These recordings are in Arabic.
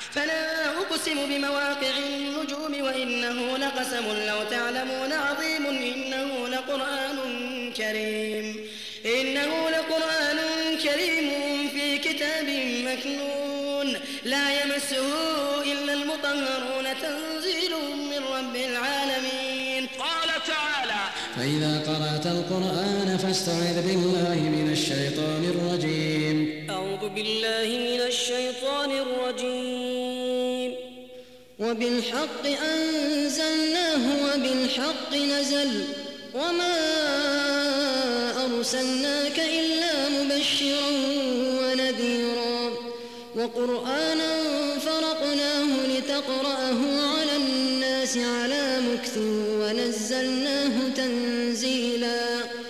فلا أقسم بمواقع النجوم وإنه لقسم لو تعلمون عظيم. إنه لقرآن كريم في كتاب مكنون لا يمسه إلا المطهرون تنزيل من رب العالمين. قال تعالى: فإذا قرأت القرآن فاستعذ بالله من الشيطان الرجيم. أعوذ بالله من الشيطان الرجيم. وبالحق أنزلناه وبالحق نزل وما أرسلناك إلا مبشرا ونذيرا وقرآنا فرقناه لتقرأه على الناس على مكث ونزلناه تنزيلا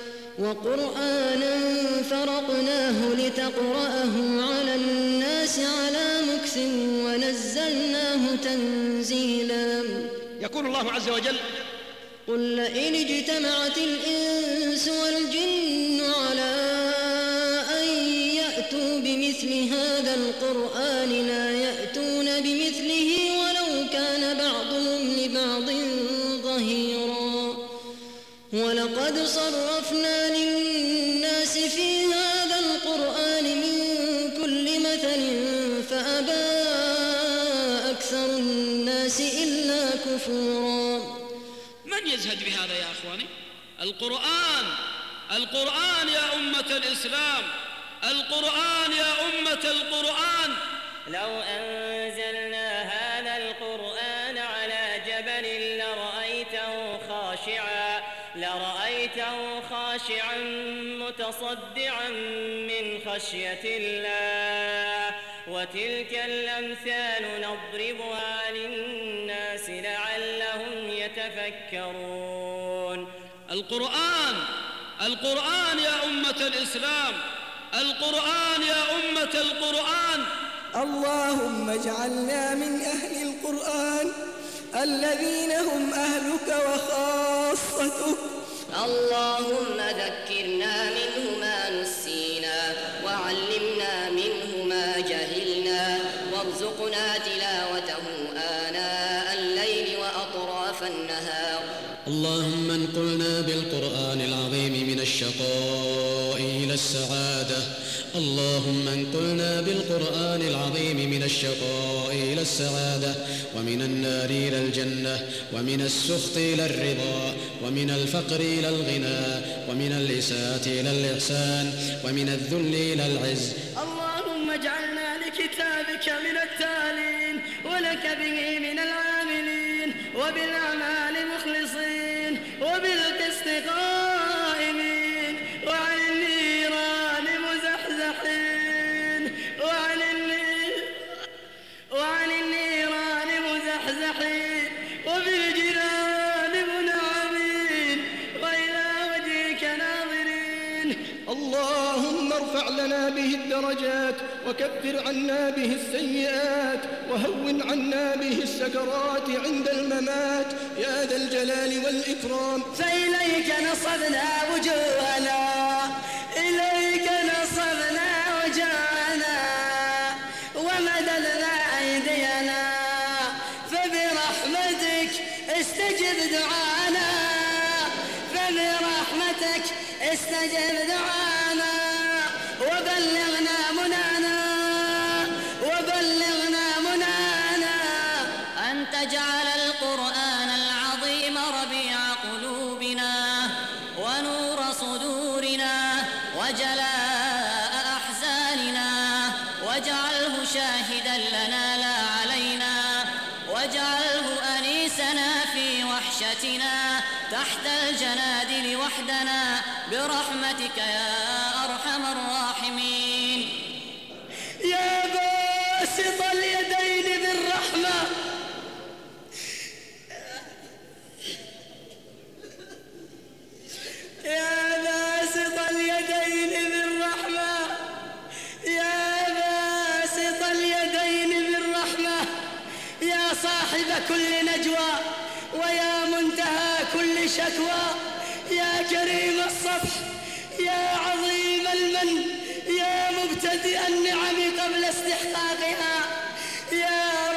يقول الله عز وجل: قل لئن اجتمعت الإنس والجن على أن يأتوا بمثل هذا القرآن لا يأتون بمثله ولو كان بعضهم لبعض ظهيرا ولقد صرفنا للناس في هذا القرآن من كل مثل فأبى أكثر الناس إلا كفورا. من يزهد بهذا يا أخواني؟ القرآن يا أمة الإسلام، القرآن يا أمة القرآن. لو أنزلنا هذا القرآن على جبل لرأيته خاشعا متصدعا من خشية الله وتلك الأمثال نضربها للناس لعلهم يتفكرون. القرآن يا أمة الإسلام، القرآن يا أمة القرآن. اللهم اجعلنا من أهل القرآن الذين هم أهلك وخاصتك. اللهم ذكرنا منه ما نسينا وعلمنا منه ما جهلنا وارزقنا تلاوته آناء الليل وأطراف النهار. اللهم انقلنا بالقرآن العظيم من الشقاء إلى السعادة. اللهم انقلنا بالقرآن العظيم من الشقاء إلى السعادة ومن النار إلى الجنة ومن السخط إلى الرضا ومن الفقر إلى الغنى ومن الإساءة إلى الإحسان ومن الذل إلى العز. اللهم اجعلنا لكتابك من التالين ولك به من العاملين وبالأعمال مخلصين وبالقسط قائمين وعن النيران مزحزحين وبالجنان منعمين وإلى وجهك ناظرين. اللهم ارفع لنا به الدرجات وكفر عنا به السيئات وهون عنا به السكرات عند الممات يا ذا الجلال والإكرام. فإليك نصبنا وجوهنا ومددنا أيدينا فبرحمتك استجب دعانا وبلغنا منانا أن تجعل القرآن العظيم ربيع قلوبنا ونور صدورنا وجلاء أحزاننا واجعله شاهدا لنا لا علينا واجعله أنيسنا في وحشتنا تحت الجنادل وحدنا برحمتك يا أرحم الراحمين. يا باسط اليدين بالرحمة يا صاحب كل نجوى ويا منتهى كل شكوى يا كريم الصفح يا عظيم المن يا مبتدئ النعم قبل استحقاقها يا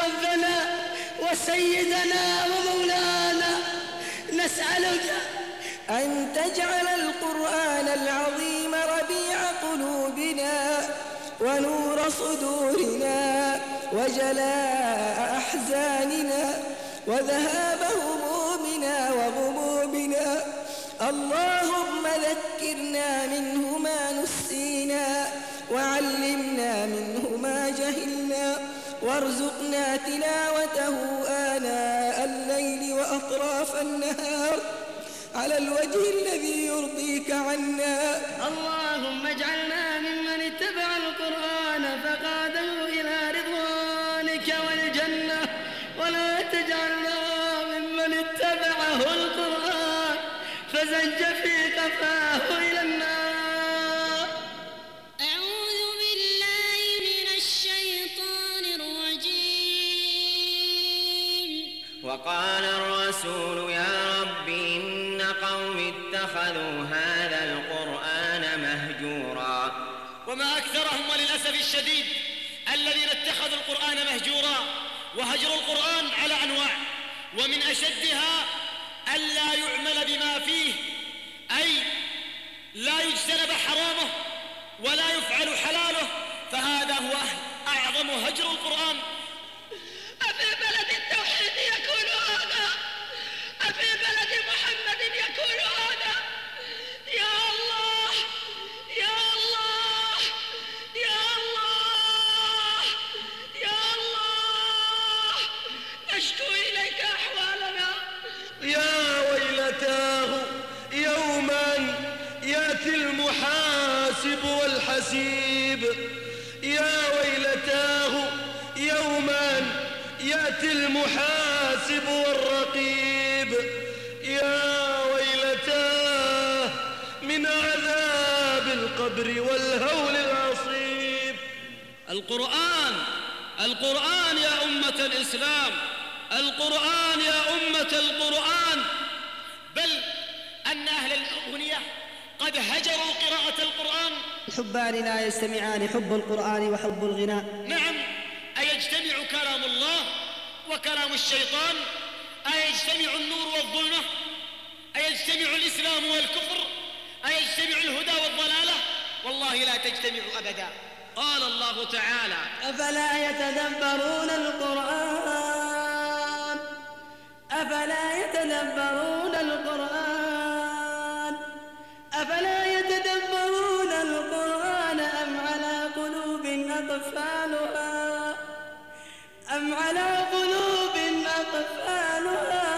سيدنا ومولانا نسألك أن تجعل القرآن العظيم ربيع قلوبنا ونور صدورنا وجلاء أحزاننا وذهاب همومنا وغمومنا. اللهم ذكرنا منه ما نسينا وعلمنا منه ما جهلنا وارزقنا تلاوته آناء الليل وأطراف النهار على الوجه الذي يرضيك عنا. اللهم اجعلنا ممن اتبع القرآن فقاده إلى رضوانك والجنة، ولا تجعلنا ممن اتبعه القرآن فزج في قفاه إلى النار. أعوذ بالله من الشيطان الرجيم. وقال الرسول يا رب إن قوم اتخذوا هذا القرآن مهجورا. وما أكثرهم وللأسف الشديد الذين اتخذوا القرآن مهجورا. وهجر القرآن على أنواع، ومن أشدها ألا يعمل بما فيه، أي لا يجتنب حرامه ولا يفعل حلاله، فهذا هو أعظم هجر القرآن. أفي بلد التوحيد يكون هذا؟ أفي بلد محمد يكون هذا؟ يا الله يا الله يا الله يا الله، نشكو إليك أحوالنا. يا ويلتاه يوما يأتي المحاسب والحسيب، يا ويلتاه يوما يأتي المحاسب والرقيب، يا ويلتاه من عذاب القبر والهول العصيب. القرآن يا أمة الإسلام، القرآن يا أمة القرآن، بل أن أهل الأغنية قد هجروا قراءة القرآن. الحبان لا يجتمعان، حب القرآن وحب الغناء. نعم، أيجتمع كلام الله وكلام الشيطان؟ أيجتمع النور والظلمة؟ أيجتمع الإسلام والكفر؟ أيجتمع الهدى والضلالة؟ والله لا تجتمع أبدا. قال الله تعالى أفلا يتدبرون القرآن؟ أفلا يتدبرون القرآن؟ أفلا يتدبرون القرآن أم على قلوب أقفالها؟ أم على قلوب أقفالها؟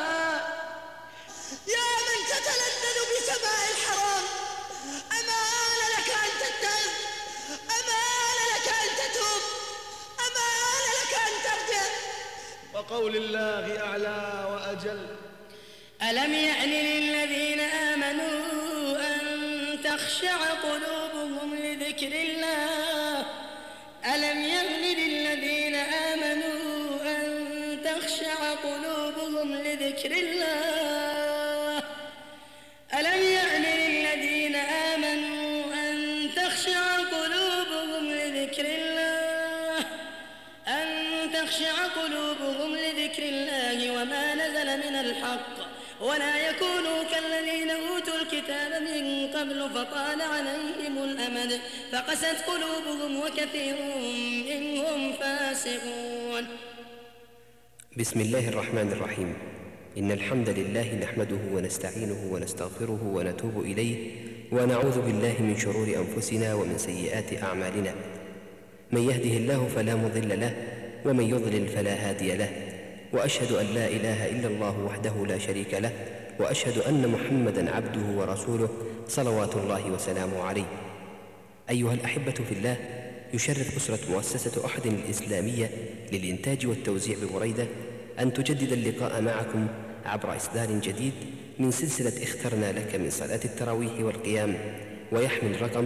يا من تتلذذ بسماع الحرام، أما آن لك أن تتعظ؟ أما آن لك أن تتوب؟ أما آن لك أن ترجع؟ وقول الله أعلى وأجل: ألم يأن للذين آمنوا أن تخشع قلوبهم لذكر الله؟ ألم يأن للذين آمنوا أن تخشع قلوبهم لذكر الله؟ ألم يأن للذين آمنوا أن تخشع قلوبهم لذكر الله؟ أن تخشع قلوبهم لذكر الله وما نزل من الحق، ولا يكونوا كالذين أوتوا الكتاب من قبل فطال عليهم الأمد فقست قلوبهم وكثير منهم فاسقون. بسم الله الرحمن الرحيم. إن الحمد لله نحمده ونستعينه ونستغفره ونتوب إليه، ونعوذ بالله من شرور أنفسنا ومن سيئات أعمالنا. من يهده الله فلا مضل له، ومن يضلل فلا هادي له، وأشهد أن لا إله إلا الله وحده لا شريك له، وأشهد أن محمدًا عبده ورسوله صلوات الله وسلامه عليه. أيها الأحبة في الله، يشرف أسرة مؤسسة أحد الإسلامية للإنتاج والتوزيع ببريدة أن تجدد اللقاء معكم عبر إصدار جديد من سلسلة اخترنا لك من صلاة التراويح والقيام، ويحمل رقم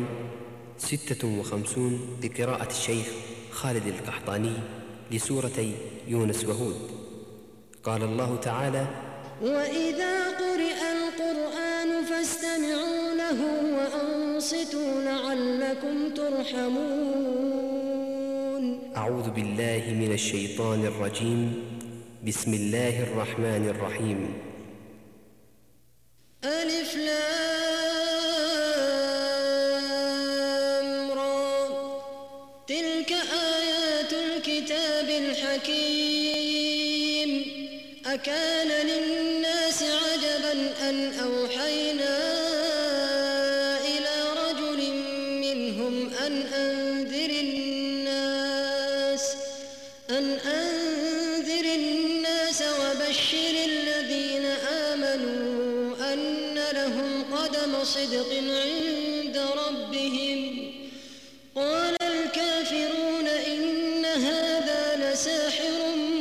56 لقراءة الشيخ خالد القحطاني لسورتي يونس وهود. قال الله تعالى: وإذا قرئ القرآن فاستمعوا له وأنصتوا لعلكم ترحمون. أعوذ بالله من الشيطان الرجيم. بسم الله الرحمن الرحيم. ألف لام را، تلك آيات الكتاب الحكيم. أكان للناس عجبا أن أوحينا إلى رجل منهم أن أنذر الناس وبشر الذين آمنوا أن لهم قدم صدق عند ربهم. قال الكافرون إن هذا لساحر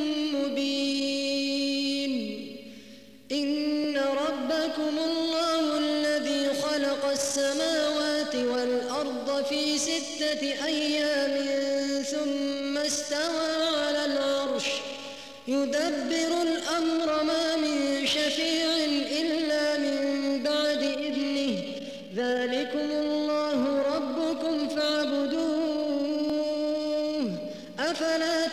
مبين. إن ربكم الله الذي خلق السماوات والأرض في 6 أيام ثم استوى على العرش يدبر الأمر ما من شفيع إلا من بعد إذنه. ذلكم الله ربكم فاعبدوه أفلا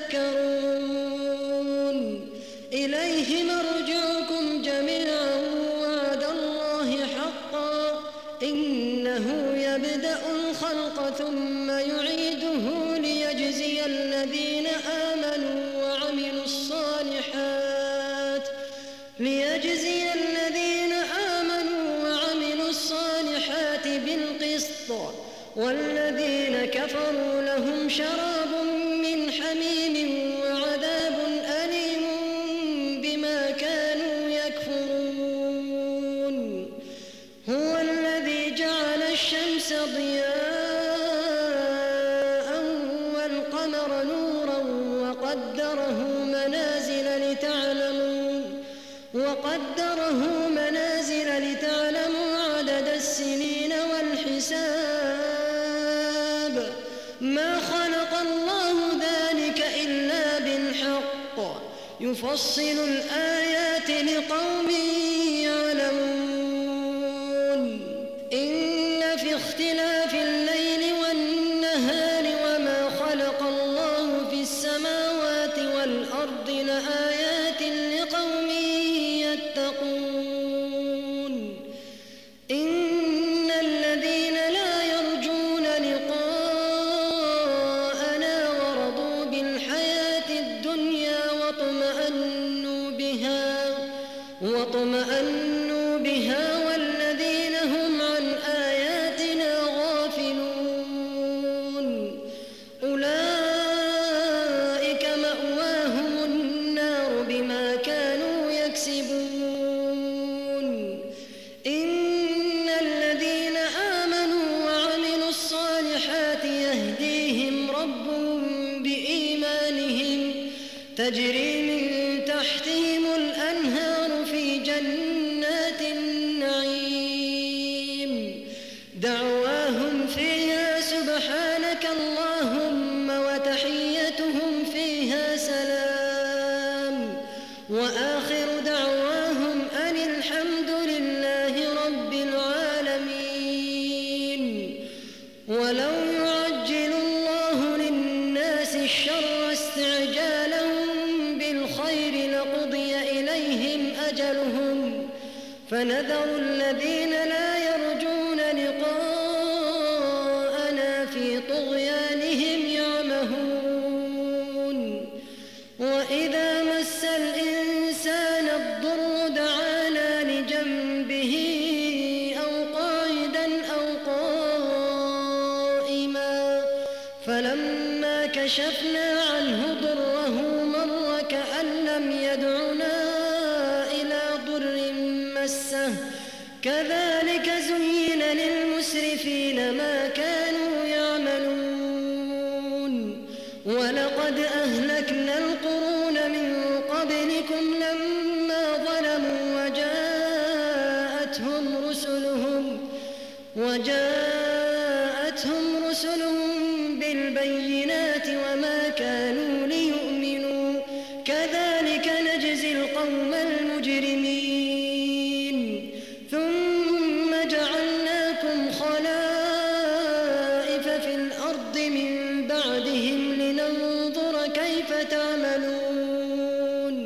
تذكرون. إليه مرجعكم جميعا وعد الله حقا إنه يبدأ الخلق ثم يعيده ليجزي الذين آمنوا وعملوا الصالحات بالقسط، والذين كفروا لهم شراب من حميم وعذاب أليم بما كانوا يكفرون. هو الذي جعل الشمس ضياء والقمر نورا وقدره منازل لتعلموا عدد السنين والحساب. ما خلق الله ذلك إلا بالحق يفصل الآيات لقوم يعلمون. إن في اختلاف الليل والنهار وما خلق الله في السماوات والأرض لآيات لقوم يتقون. إن الذين لا يرجون لقاءنا ورضوا بالحياة الدنيا واطمأنوا بها والذين هم عن آياتنا غافلون أولئك مأواهم النار بما كانوا يكسبون. إن الذين آمنوا وعملوا الصالحات يهديهم ربهم بإيمانهم تجري من تحتهم الأنهار في جنات النعيم. دعواهم فيها سبحانك اللهم وتحيتهم فيها سلام وآخر دعواهم أن الحمد لله رب العالمين. ولو يعجل الله للناس الشر استعجالهم بالخير لقضي إليهم أجلهم فنذر الذين لا يرجون لقاءنا في طغيانهم يعمهون. وإذا مس الإنسان الضر دعانا لجنبه أو قاعدا أو قائما فلما كشفنا عنه ضره مر كأن لم يدعنا إلى ضر مسه. كذلك زين للمسرفين ما كانوا يعملون. ولقد أهلكنا القرون من قبلكم لما ظلموا وجاءتهم رسلهم بالبينات وما كانوا ليؤمنوا. كذلك نجزي القوم المجرمين. ثم جعلناكم خلائف في الأرض من بعدهم لننظر كيف تعملون.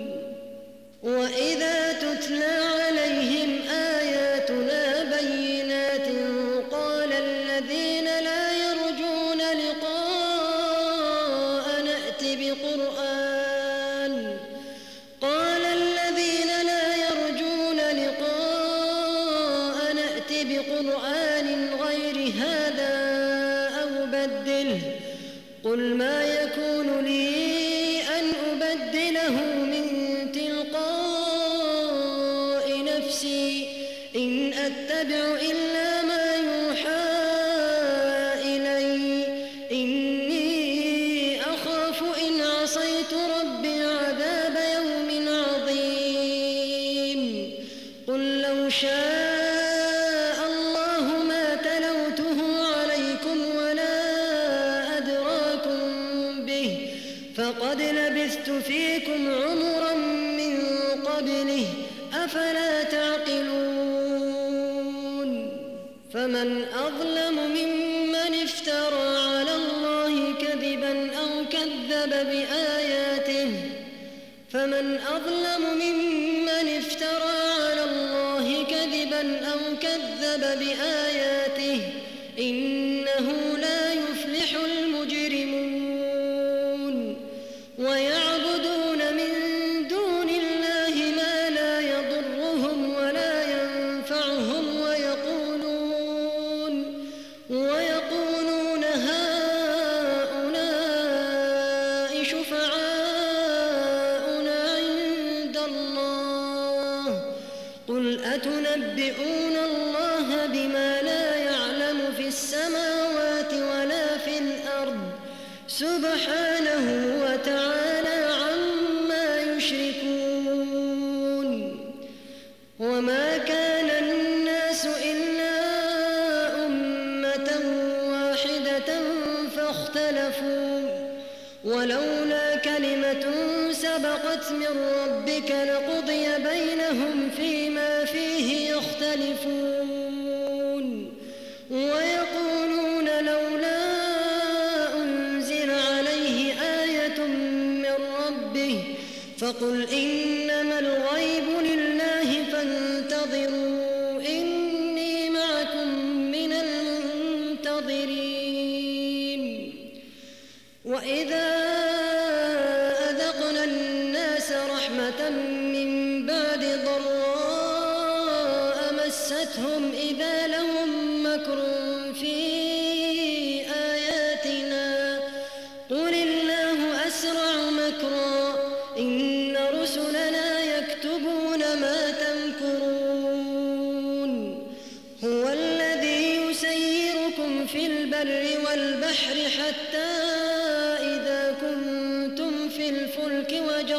عصيت ربي عذاب يوم عظيم قل لو شاء الله ما تلوته عليكم ولا أدراكم به فقد لبثت فيكم عمرا من قبله أفلا تعقلون فمن أظلم ممن افترى على الله كذبا أو كذب بآياته إنه لا يفلح المجرمون ويعبدون من دون الله ما لا يضرهم ولا ينفعهم ويقولون هؤلاء شفعاؤنا عند الله قل أتنبئون الله بما لا يعلم في السماوات ولا في الأرض سبحانه وتعالى عما يشركون وما كان الناس إلا أمة واحدة فاختلفوا ولولا كلمة سبقت من ربك لقضي بينهم فيما فيه يختلفون ويقولون لولا أنزل عليه آية من ربه فقل إنما الغيب لله فانتظروا إني معكم من المنتظرين وإذا أذقنا الناس رحمة من بعد ضراء مستهم إذا لهم مكر في آياتنا قل الله أسرع مكرا إن رسلنا يكتبون ما تمكرون هو الذي يسيركم في البر والبحر حتى إذا كنتم في الفلك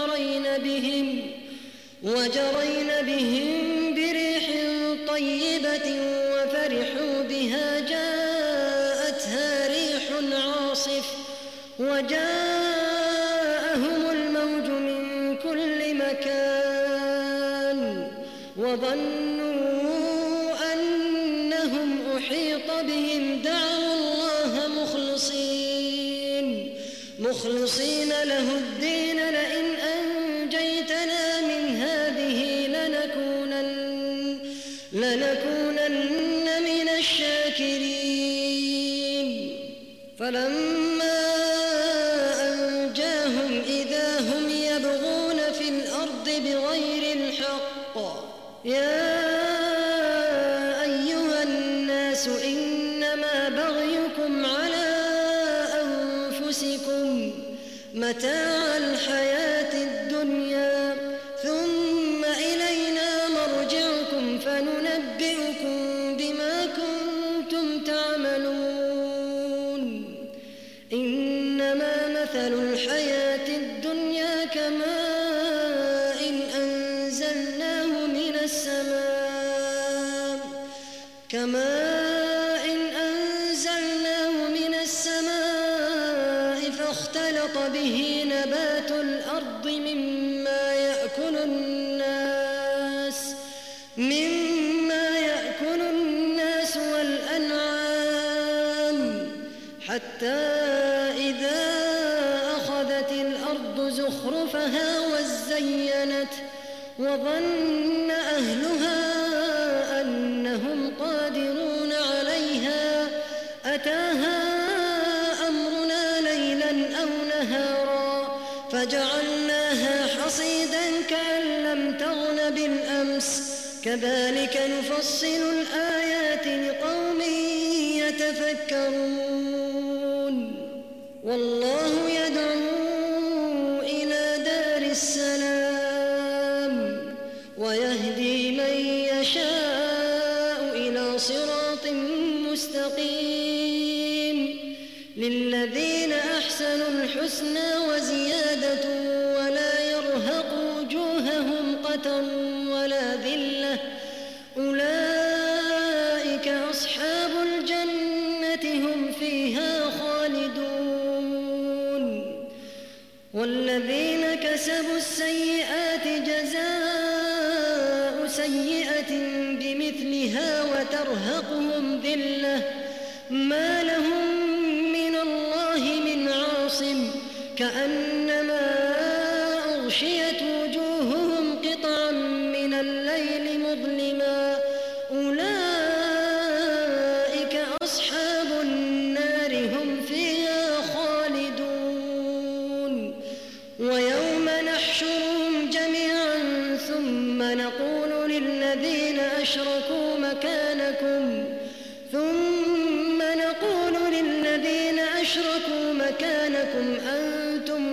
وجرين بهم بريح طيبة وفرحوا بها جاءتها ريح عاصف وجاءهم الموج من كل مكان وظنوا أنهم أحيط بهم دعوا الله مخلصين له الدين لئن أنجيتنا من هذه لنكونن من الشاكرين فلما أنجاهم إذا هم يبغون في الأرض بغير الحق يا أيها الناس إنما بغيكم على أنفسكم متاع الحياة الدنيا ثم إلينا مرجعكم فننبئكم بما كنتم تعملون إنما مثل الحياة الدنيا كماء أنزلناه من السماء فاختلط به نبات الأرض مما يأكل الناس والأنعام حتى إذا أخذت الأرض زخرفها وزينت وظن أهلها أنهم قادرون عليها أتاها أمرنا ليلا أو نهارا فجعلناها حصيدا كأن لم تغن بالأمس كذلك نفصل الآيات لقوم يتفكرون والله يدعو إلى دار السلام ويهدي من يشاء إلى صراط مستقيم للذين أحسنوا الحسنى وزيادة مضرة ولا ذلة أولئك أصحاب الجنة هم فيها خالدون والذين كسبوا السيئات جزاء سيئة بمثلها وترهقهم ذلة ما لهم من الله من عاصم كأنما أغشيت وجوههم قطعا من الليل مظلما أولئك أصحاب النار هم فيها خالدون ويوم نحشرهم جميعا ثم نقول للذين أشركوا مكانكم أنتم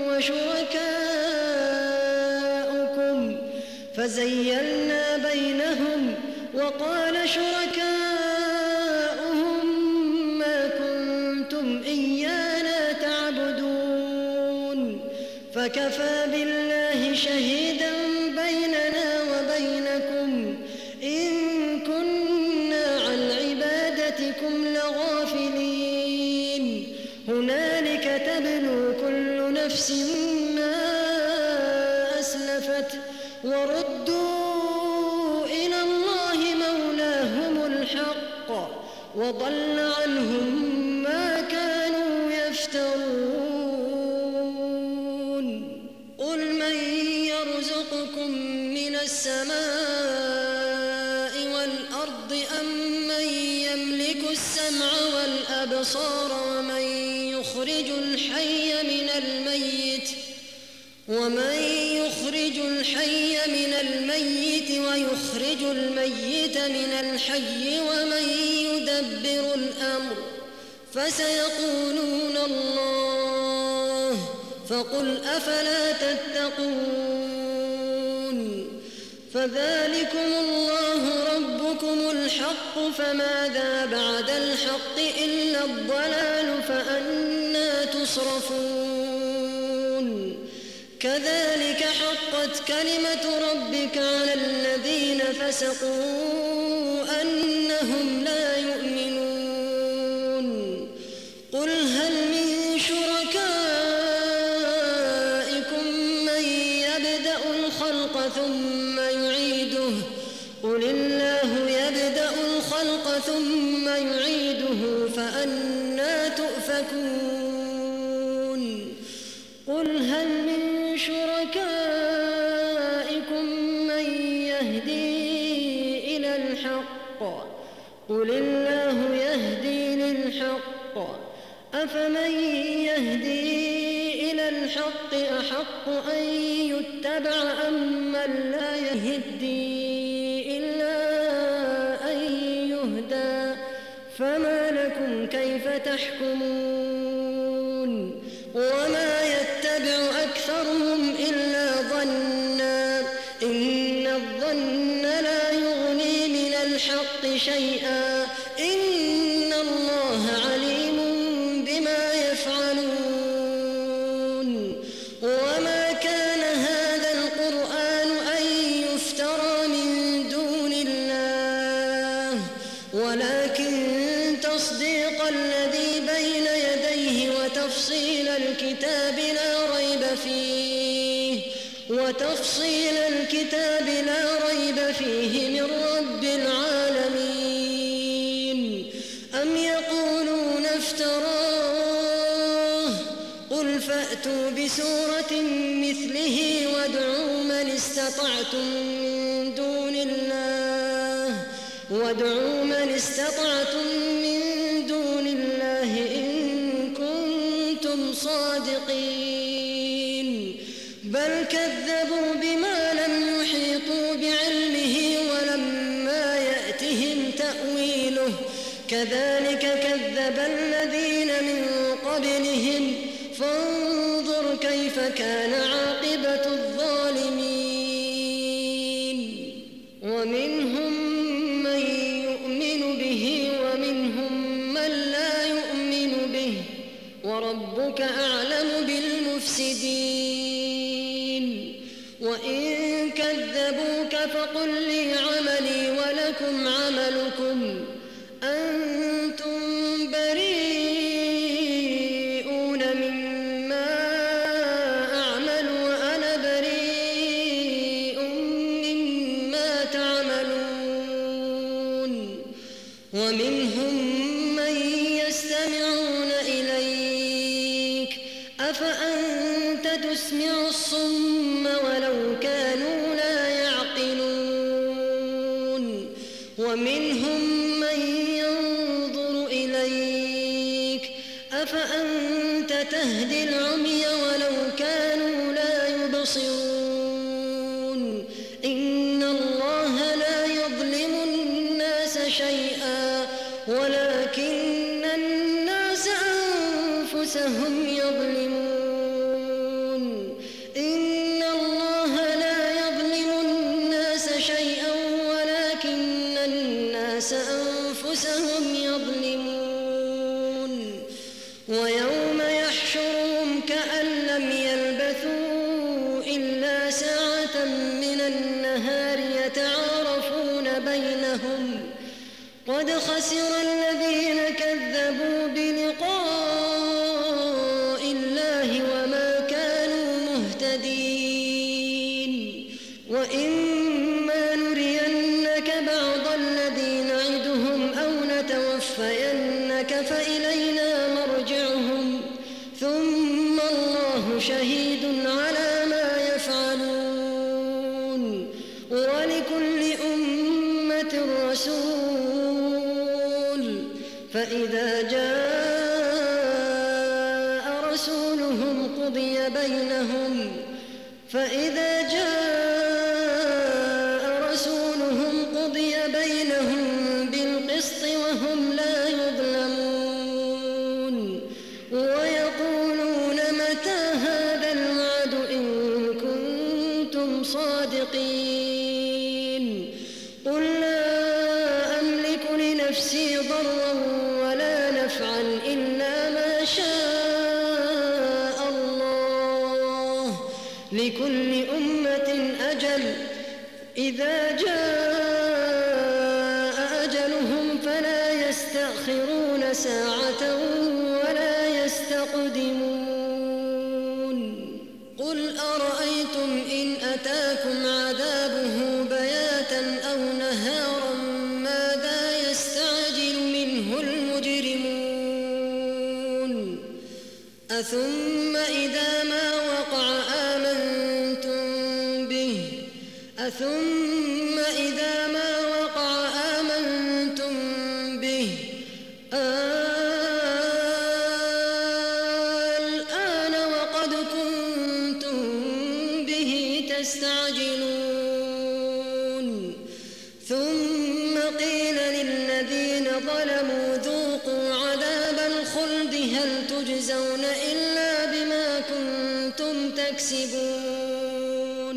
وشركاؤكم فزيلنا بينهم وقال شركاؤهم ما كنتم إيانا تعبدون فكفى بالله شهيدا بيننا وبينكم إن كنا عن عبادتكم لغافلين هنالك تبلو كل نفس ما أسلفت وردوا إلى الله مولاهم الحق وضل عنهم ما كانوا يفترون قل من يرزقكم من السماء والأرض أم من يملك السمع والأبصار ومن يخرج الحي من الميت ويخرج الميت من الحي ومن يدبر الأمر فسيقولون الله فقل أفلا تتقون فذلكم الله ربكم الحق فماذا بعد الحق إلا الضلال فأنى تصرفون كذلك حقت كلمة ربك على الذين فسقوا أنهم لا يؤمنون قل هل من شركائكم من يبدأ الخلق ثم يعيده قل الله يبدأ الخلق ثم يعيده فأنى تؤفكون قل هل من شركائكم من يهدي إلى الحق قل الله يهدي للحق أفمن يهدي إلى الحق أحق أن يتبع أم من لا يهدي إلا أن يهدى فما لكم كيف تحكمون وما يتبع أكثرهم إلا ظنا إن الظن لا يغني من الحق شيئا إن الله عليم بما يفعلون وما كان هذا القرآن أن يفترى من دون الله ولكن تصديق الذي بين يديه وتفصيل الكتاب لا ريب فيه من رب العالمين أم يقولون افتراه قل فأتوا بسورة مثله وادعوا من استطعتم من دون الله إن كنتم صادقين بل كذبوا بما لم يحيطوا بعلمه ولما يأتهم تأويله كذلك كذب الذين من قبلهم فانظر كيف كان عاقبة الظالمين ومنهم من يؤمن به ومنهم من لا يؤمن به وربك أعلم بالمفسدين وإن كان كذبوك فقل لي عملي ولكم عملكم أنتم بريئون مما أعمل وأنا بريء مما تعملون ومنهم من يستمعون إليك أفأنت تسمع الصم ولو كانوا لا يعقلون ومنهم من ينظر إليك أفأنت تهدي العمي ولو كانوا لا يبصرون إن الله لا يظلم الناس شيئا ولكن الناس أنفسهم يظلمون إن الله لا يظلم الناس شيئا ولكن الناس أنفسهم يظلمون ويوم يحشرهم كأن لم يلبثوا إلا ساعة من النهار يتعارفون بينهم قد خسر الذين كذبوا بلقاء الله وما كانوا مهتدين وإما نرينك بعض الذي نعدهم أو نتوفينك فإلينا مرجعهم ثم الله شهيد على ما يفعلون ولكل أمة رسول فإذا جاء رسولهم قضي بينهم بالقسط وهم لا يظلمون ويقولون متى هذا الوعد إن كنتم صادقين قل لا أملك لنفسي ضرا ولا نفعا إلا ما شاء الله لكل أمة أجل إذا جاء أجلهم فلا يستأخرون ساعة ولا يستقدمون قل أرأيتم إن أتاكم عذابه بياتا أو نهارا ماذا يستعجل منه المجرمون أثم إذا ما وقع آمنتم به الآن وقد كنتم به تستعجلون ثم قيل للذين ظلموا ذوقوا عذاب الخلد هل تجزون إلا بما كنتم تكسبون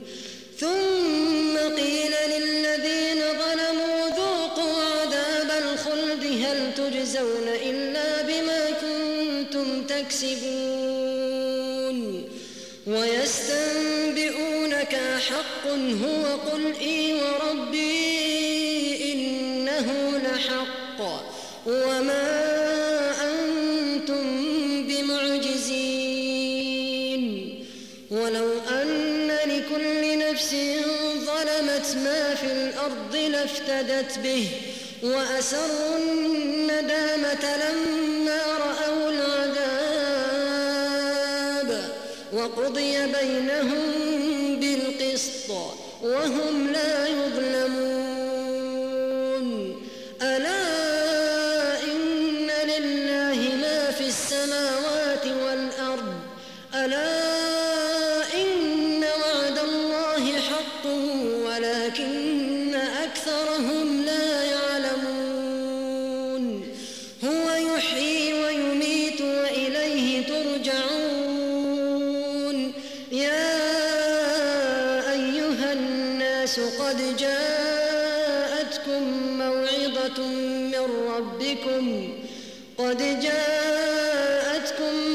ثم قيل للذين ظلموا ذوقوا عذاب الخلد هل تجزون إلا بما كنتم تكسبون ويستنبئونك أحق هو قل إي وربي إنه لحق وما أنتم بمعجزين ولو أن لكل نفس ظلمت ما في الأرض لافتدت به وأسروا الندامة لما رأوا العذاب وقضي بينهم بالقسط وهم لا يظلمون ألا إن لله ما في السماوات والأرض ألا إن وعد الله حق ولكن أكثرهم لا يعلمون هو يحيي ويميت وإليه ترجعون يا أيها الناس قد جاءتكم موعظة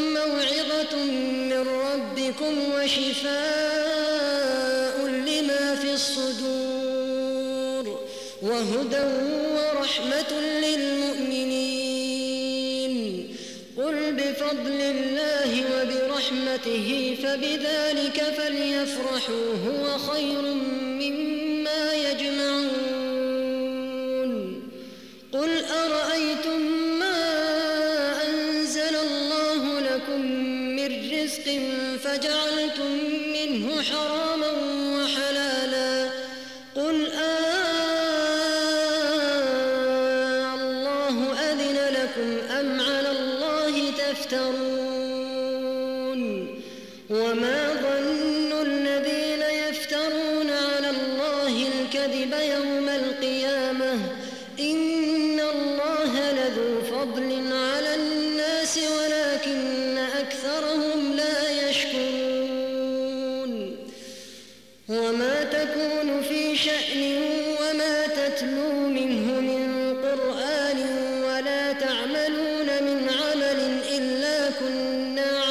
من ربكم وشفاء لما الصدور وهدى ورحمة للمؤمنين. قل بفضل الله وبرحمته فبذلك فليفرحوا هو خير مما يجمعون. قل أرأيتم ما أنزل الله لكم من رزق فجعلتم منه حراما وحلالا قل الله أذن لكم أم على الله تفترون. وما ظن الذين يفترون على الله الكذب يوم القيامة إن الله لذو فضل على الناس ولكن أكثرهم لا يشكرون. وما تكون في شأن وما تتلو منه من قرآن ولا تعملون من عمل إلا كنا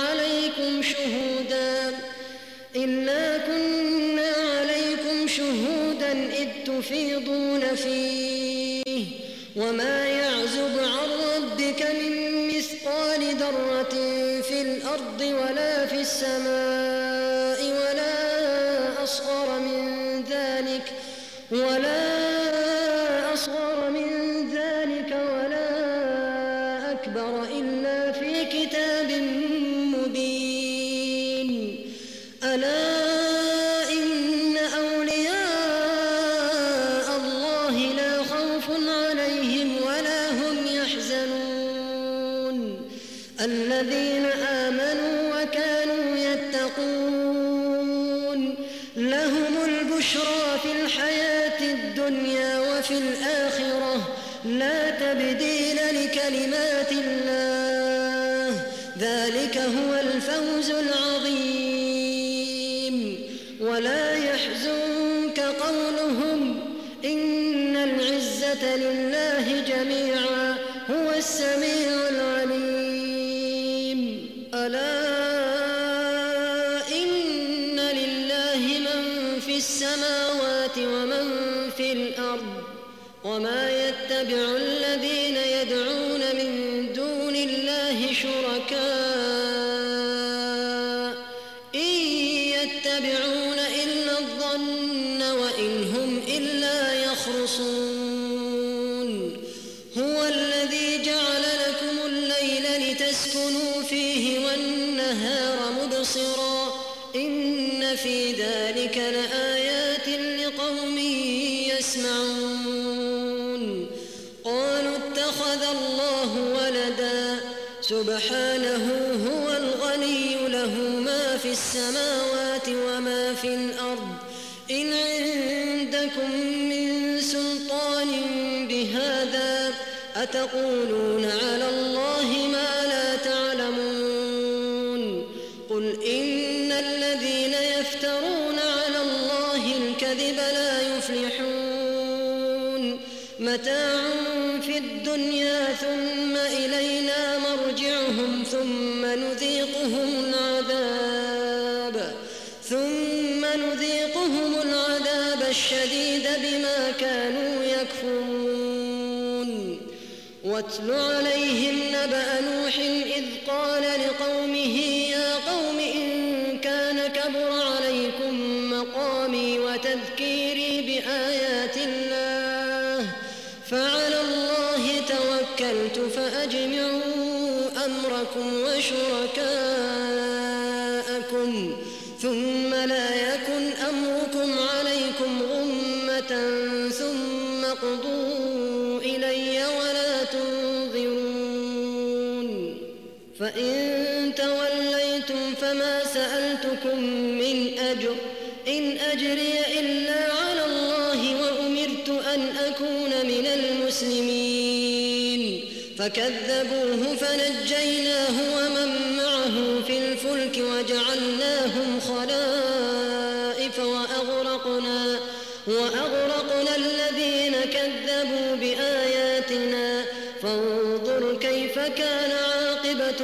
عليكم شهودا إذ تفيضون فيه. وما يعزب عن ربك من مثقال ذرة في الأرض ولا في السماء ولا أصغر من ذلك ولا أكبر إلا في كتاب مبين. ألا إن أولياء الله لا خوف عليهم ولا هم يحزنون الذين آمنوا وكانوا يتقون. لهم البشرى في الحياة الدنيا وفي الآخرة لا تبديل لكلمات الله ذلك هو الفوز العظيم. ولا يحزنك قولهم إن العزة لله جميعا هو السميع العليم. ألا إن لله من في السماوات ومن في الأرض وما يتبع الذين يدعون من دون الله شركاء إن يتبعون إلا الظن وإن هم إلا يخرصون. هو الذي جعل لكم الليل لتسكنوا فيه والنهار مبصرا إن في ذلك لآيات لقوم يسمعون. قالوا اتخذ الله ولدا سبحانه هو الغني له ما في السماوات وما في الأرض إن عندكم من سلطان بهذا أتقولون على الله ما لا تعلمون. قل إن الذين يفترون على الله الكذب لا يفلحون. متاع في الدنيا ثم إلينا مرجعهم ثم نذيقهم العذاب الشديد بما كانوا يكفرون. واتل عليهم نبأ نوح إذ قال لقومه يا قوم إن كان كبر عليكم مقامي وتذكيري بآيات الله فعلى الله توكلت فأجمعوا أمركم وشركاءكم ثم لا يكن أمركم عليكم غمة ثم اقضوا إلي ولا تنظرون. فإن توليتم فما سألتكم من أجر إن أجري إلا على الله وأمرت أن أكون من المسلمين. فكذبوه فنجيناه ومن معه في الفلك وجعلناهم خلائف وأغرقنا الذين كذبوا بآياتنا فانظر كيف كان عاقبة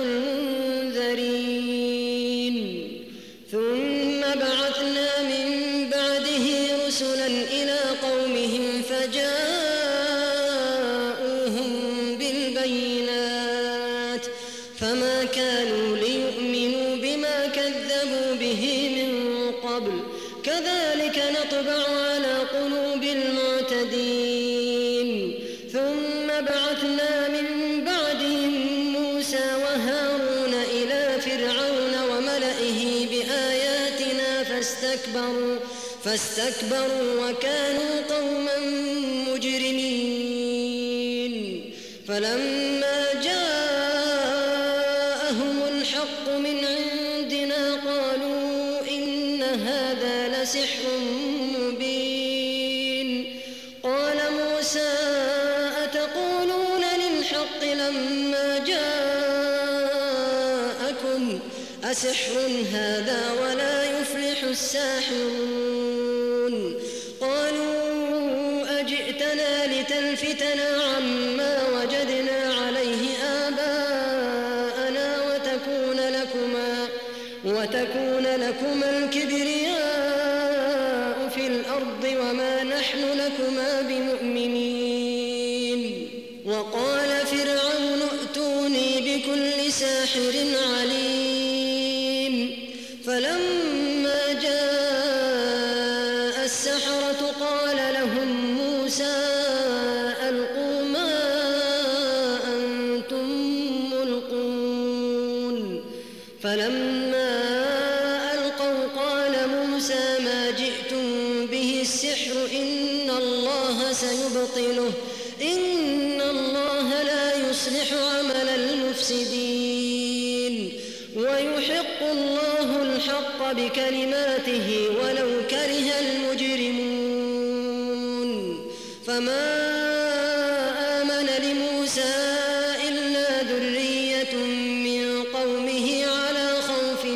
المنذرين. ثم بعثنا من بعده رسلا قبل كذلك نطبع على قلوب المعتدين ثم بعثنا من بعدهم موسى وهارون إلى فرعون وملئه بآياتنا فاستكبروا وكانوا قوما مجرمين فلما جاءهم الحق من عندنا قالوا إن هذا لسحر مبين قال موسى أتقولون للحق لما جاءكم أسحر هذا ولا يفلح الساحرون قالوا أجئتنا لتلفتنا عما وجدنا عليه آباءنا وتكون لكما الكبرياء في الأرض وما نحن لكما بمؤمنين وقال فرعون ائتوني بكل ساحر عليم فلما جاء السحرة قال لهم موسى ألقوا ما أنتم ملقون فلما ألقوا قال موسى ما جئتم به السحر إن الله سيبطله إن الله لا يصلح عمل المفسدين ويحق الله الحق بكلماته ولو كره المجرمون فما آمن لموسى إلا ذرية من قومه على خوف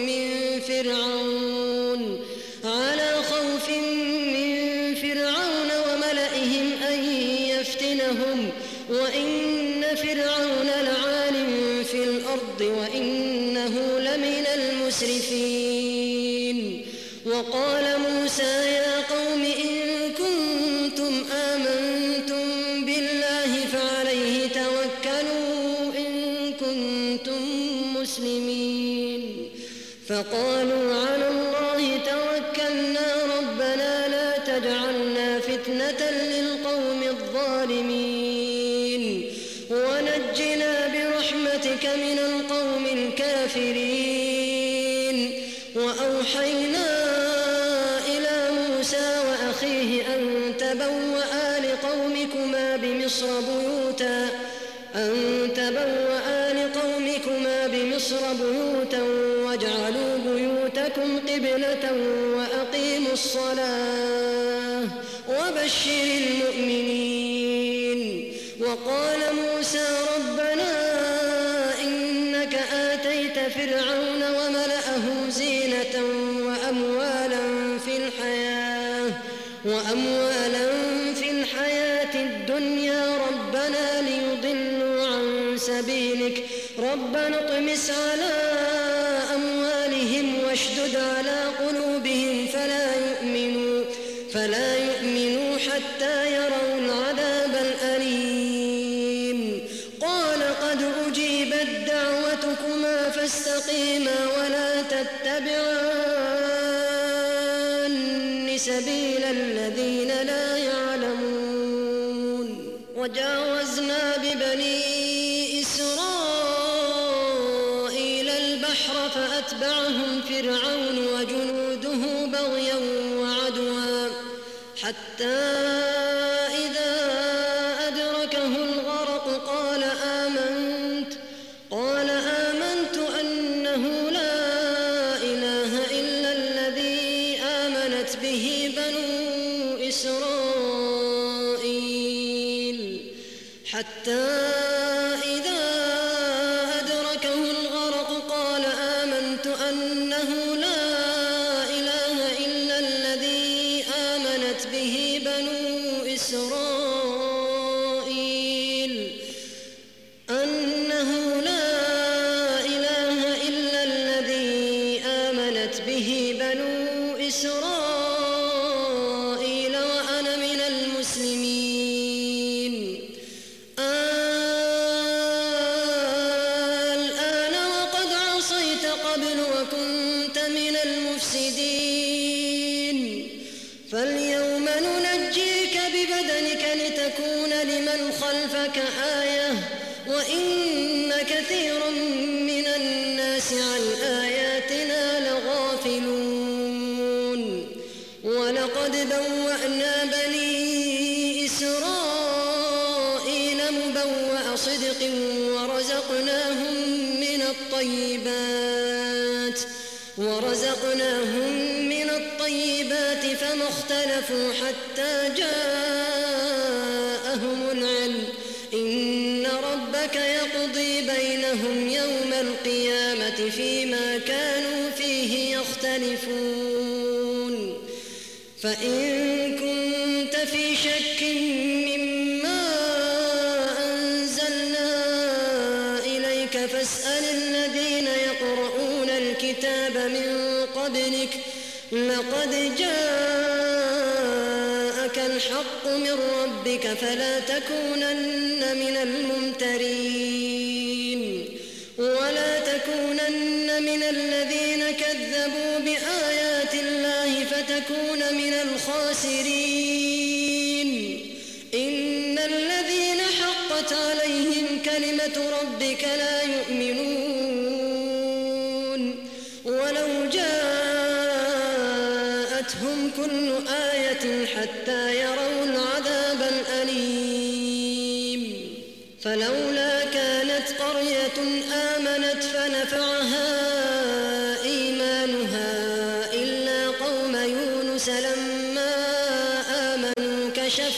من فرعون وملئهم أن يفتنهم وإن فرعون لعال في الأرض وإنه لمن المسرفين وقال موسى يا قوم إن كنتم آمنتم بالله فعليه توكلوا إن كنتم مسلمين فقالوا على الله توكلنا ربنا لا تجعلنا فتنة للقوم الظالمين ونجنا برحمتك من القوم الكافرين وأوحينا إلى موسى وأخيه أن تبوأ لقومكما بمصر بيوتا واجعلوا بيوتكم قبلة وأقيموا الصلاة وبشر المؤمنين وقال موسى ربنا إنك آتيت فرعون وملأه زينة وأموالا في الحياة الدنيا ربنا ليضلوا عن سبيلك ربنا اطمس على أموالهم واشدد على قلوبهم فلا يؤمنوا حتى يروا العذاب الأليم قال قد أجيبت دعوتكما فاستقيما ولا تتبعان سبيل الذين لا يعلمون وجاوزنا ببني إسرائيل البحر فأتبعهم فرعون وجنوده بغيا وعدوا حتى إذا أدركه الغرق قال آمنت أنه لا إله إلا الذي آمنت به بنو إسرائيل حتى إذا أدركه الغرق قال آمنت أنه لا إله إلا الذي آمنت به بنو إسرائيل أنه لا إله إلا الذي آمنت به بنو إسرائيل وأنا من المسلمين الآن وقد عصيت قبل وكنت من المفسدين فاليوم ننجيك ببدنك لتكون لمن خلفك آية وإن كثيرا من الناس عن آياتنا لغافلون ولقد بوأنا بني إسرائيل مبوأ صدق ورزقناهم من الطيبات فما اختلفوا حتى جاءهم العلم إن ربك يقضي بينهم يوم القيامة فيما كانوا فيه يختلفون فإن كنت في شك مما أنزلنا إليك فاسأل الذين يقرؤون الكتاب من قبلك لقد جاءك الحق من ربك فلا تكونن من الممترين ولا تكونن من الذين كذبوا بآيات الله فتكون من الخاسرين إن الذين حقت عليهم كلمة ربك لا يؤمنون ولو جاءتهم كل آية حتى يروا العذاب الأليم فلولا كانت قرية آمنت فنفعها إيمانها إلا قوم يونس لما آمنوا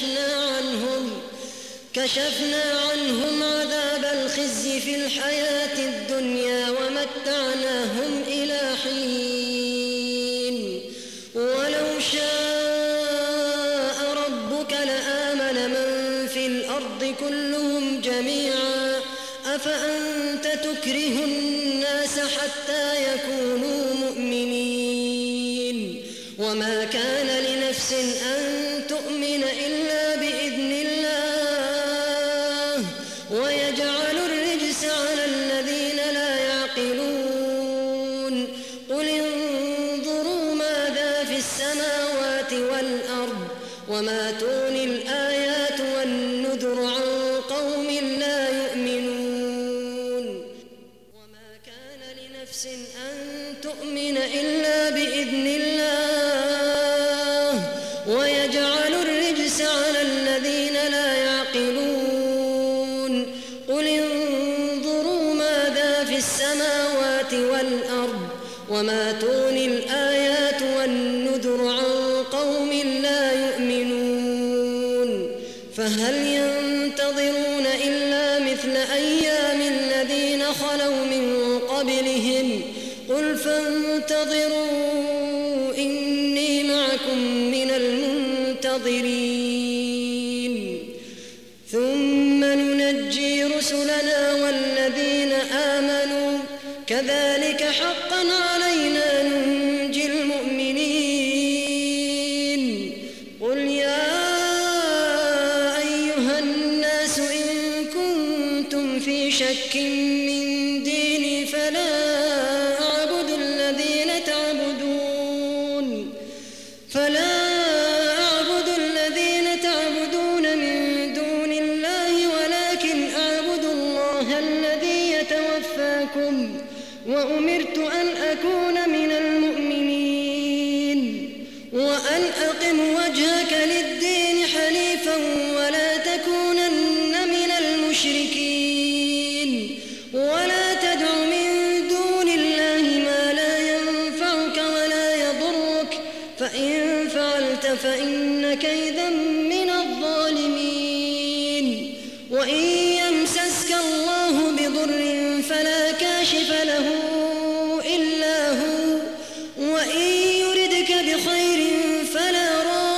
كشفنا عنهم عذاب الخزي في الحياة الدنيا ومتعناهم إلى حين ولو شاء ربك لآمن من في الأرض كلهم جميعا أفأنت تكره الناس حتى يكونوا مؤمنين وما كان لنفس أن تؤمن إلا بإذن الله ويجعل الرجس على الذين لا يعقلون قل انظروا ماذا في السماوات والأرض وما تغني الآيات والنذر عن قوم لا يؤمنون وما كان لنفس أن تؤمن إلا بإذن الله ويجعل الرجس على الذين لا يعقلون قل انظروا ماذا في السماوات والأرض وما تغني الآيات والنذر عن قوم لا يؤمنون فهل ينتظرون إلا مثل أيام الذين خلوا من قبلهم قل فانتظروا إني معكم من المنتظرين ثم ننجي رسلنا والذين آمنوا كذلك حقا علينا ننجي المؤمنين قل يا أيها الناس إن كنتم في شك من ديني فلا أعبد الذين تعبدون من دون الله ولكن أعبد الله الذي يتوفاكم وأمرت أن أكون من المؤمنين وأن أقم وجهك للدين حنيفا ولا تكونن من المشركين ولا تدع من دون الله ما لا ينفعك ولا يضرك فإن فعلت فإنك إذا من الظالمين وإن يمسسك الله بضر فلا كاشف له إلا هو وإن يردك بخير فلا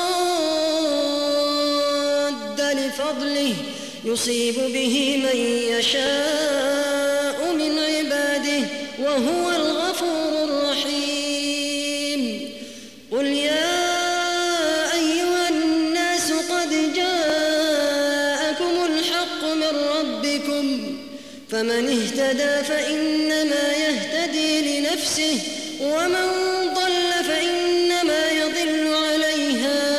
راد لفضله يصيب به من يشاء من عباده وهو الغفور الرحيم قل يا أيها الناس قد جاءكم الحق من ربكم فمن اهتدى فإنما يهتدي لنفسه ومن ضل فإنما يضل عليها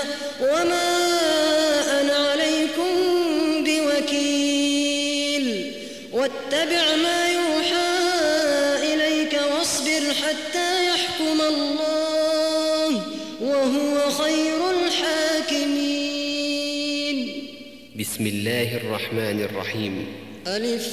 بسم الله الرحمن الرحيم. ألف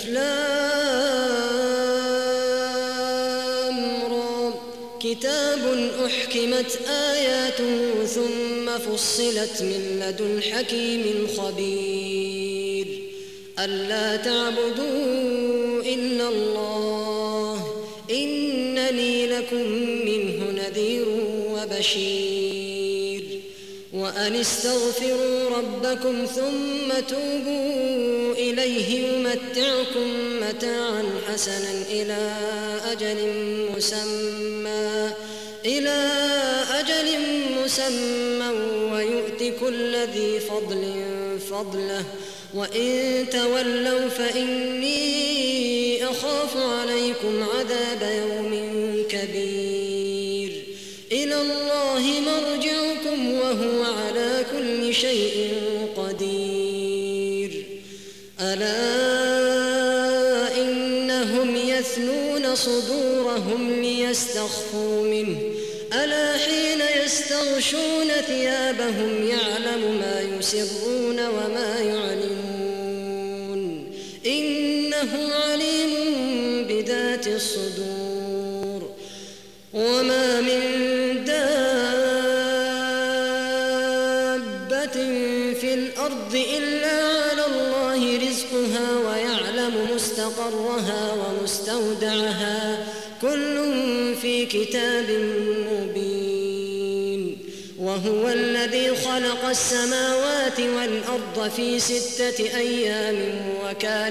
لام را. كتاب أحكمت آياته ثم فصلت من لدن حكيم خبير. ألا تعبدوا إلا الله إنني لكم منه نذير وبشير. وأن استغفروا ربكم ثم توبوا إليه يمتعكم متاعا حسنا إلى أجل مسمى ويؤت كل ذي فضل فضله وإن تولوا فإني أخاف عليكم عذاب يوم كبير. إلى الله مرجعكم وهو على كل شيء قدير. ألا إنهم يثنون صدورهم ليستخفوا منه ألا حين يستغشون ثيابهم يعلم ما يسرون وما يعلنون إنه عليم بذات الصدور. وما من دابة في الأرض إلا على الله رزقها ويعلم مستقرها ومستودعها كل في كتاب مبين. وهو الذي خلق السماوات والأرض في 6 أيام وكان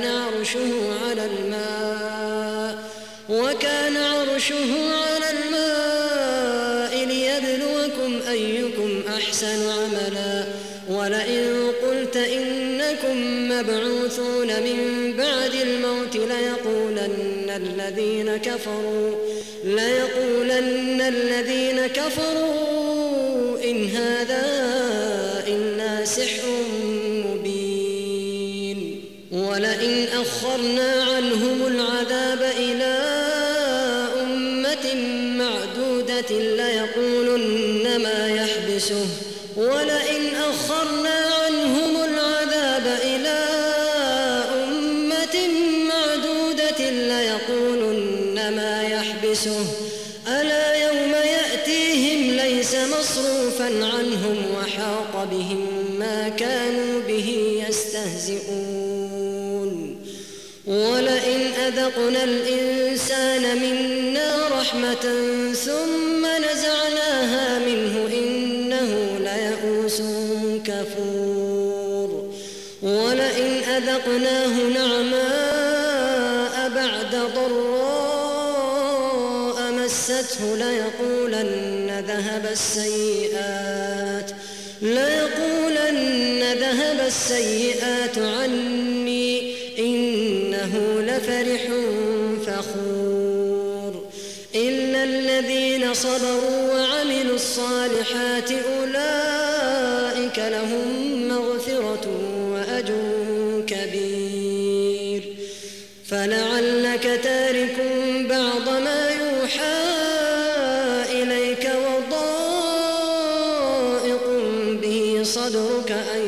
عرشه على الماء ليبلوكم أيكم أحسن عملا. ولئن قلت إنكم مبعوثون من بعد الموت ليقولن الذين كفروا إن هذا إلا سحر مبين. ولئن أخرنا عنهم العذاب إلى أمة معدودة ليقولن ما يحبسه ألا يوم يأتيهم ليس مصروفا عنهم وحاق بهم ما كانوا به يستهزئون. ولئن أذقنا الإنسان منا رحمة ثم نزعناها منه إنه ليئوس كفور. ولئن أذقناه نعماء بعد ضراء مسته ليقولن ذهب السيئات عني إنه لفرح فخور. إلا الذين صبروا وعملوا الصالحات أولئك لهم مغفرة وأجر كبير. فلعلك تارك بعض ما يوحى إليك وضائق به صدرك أن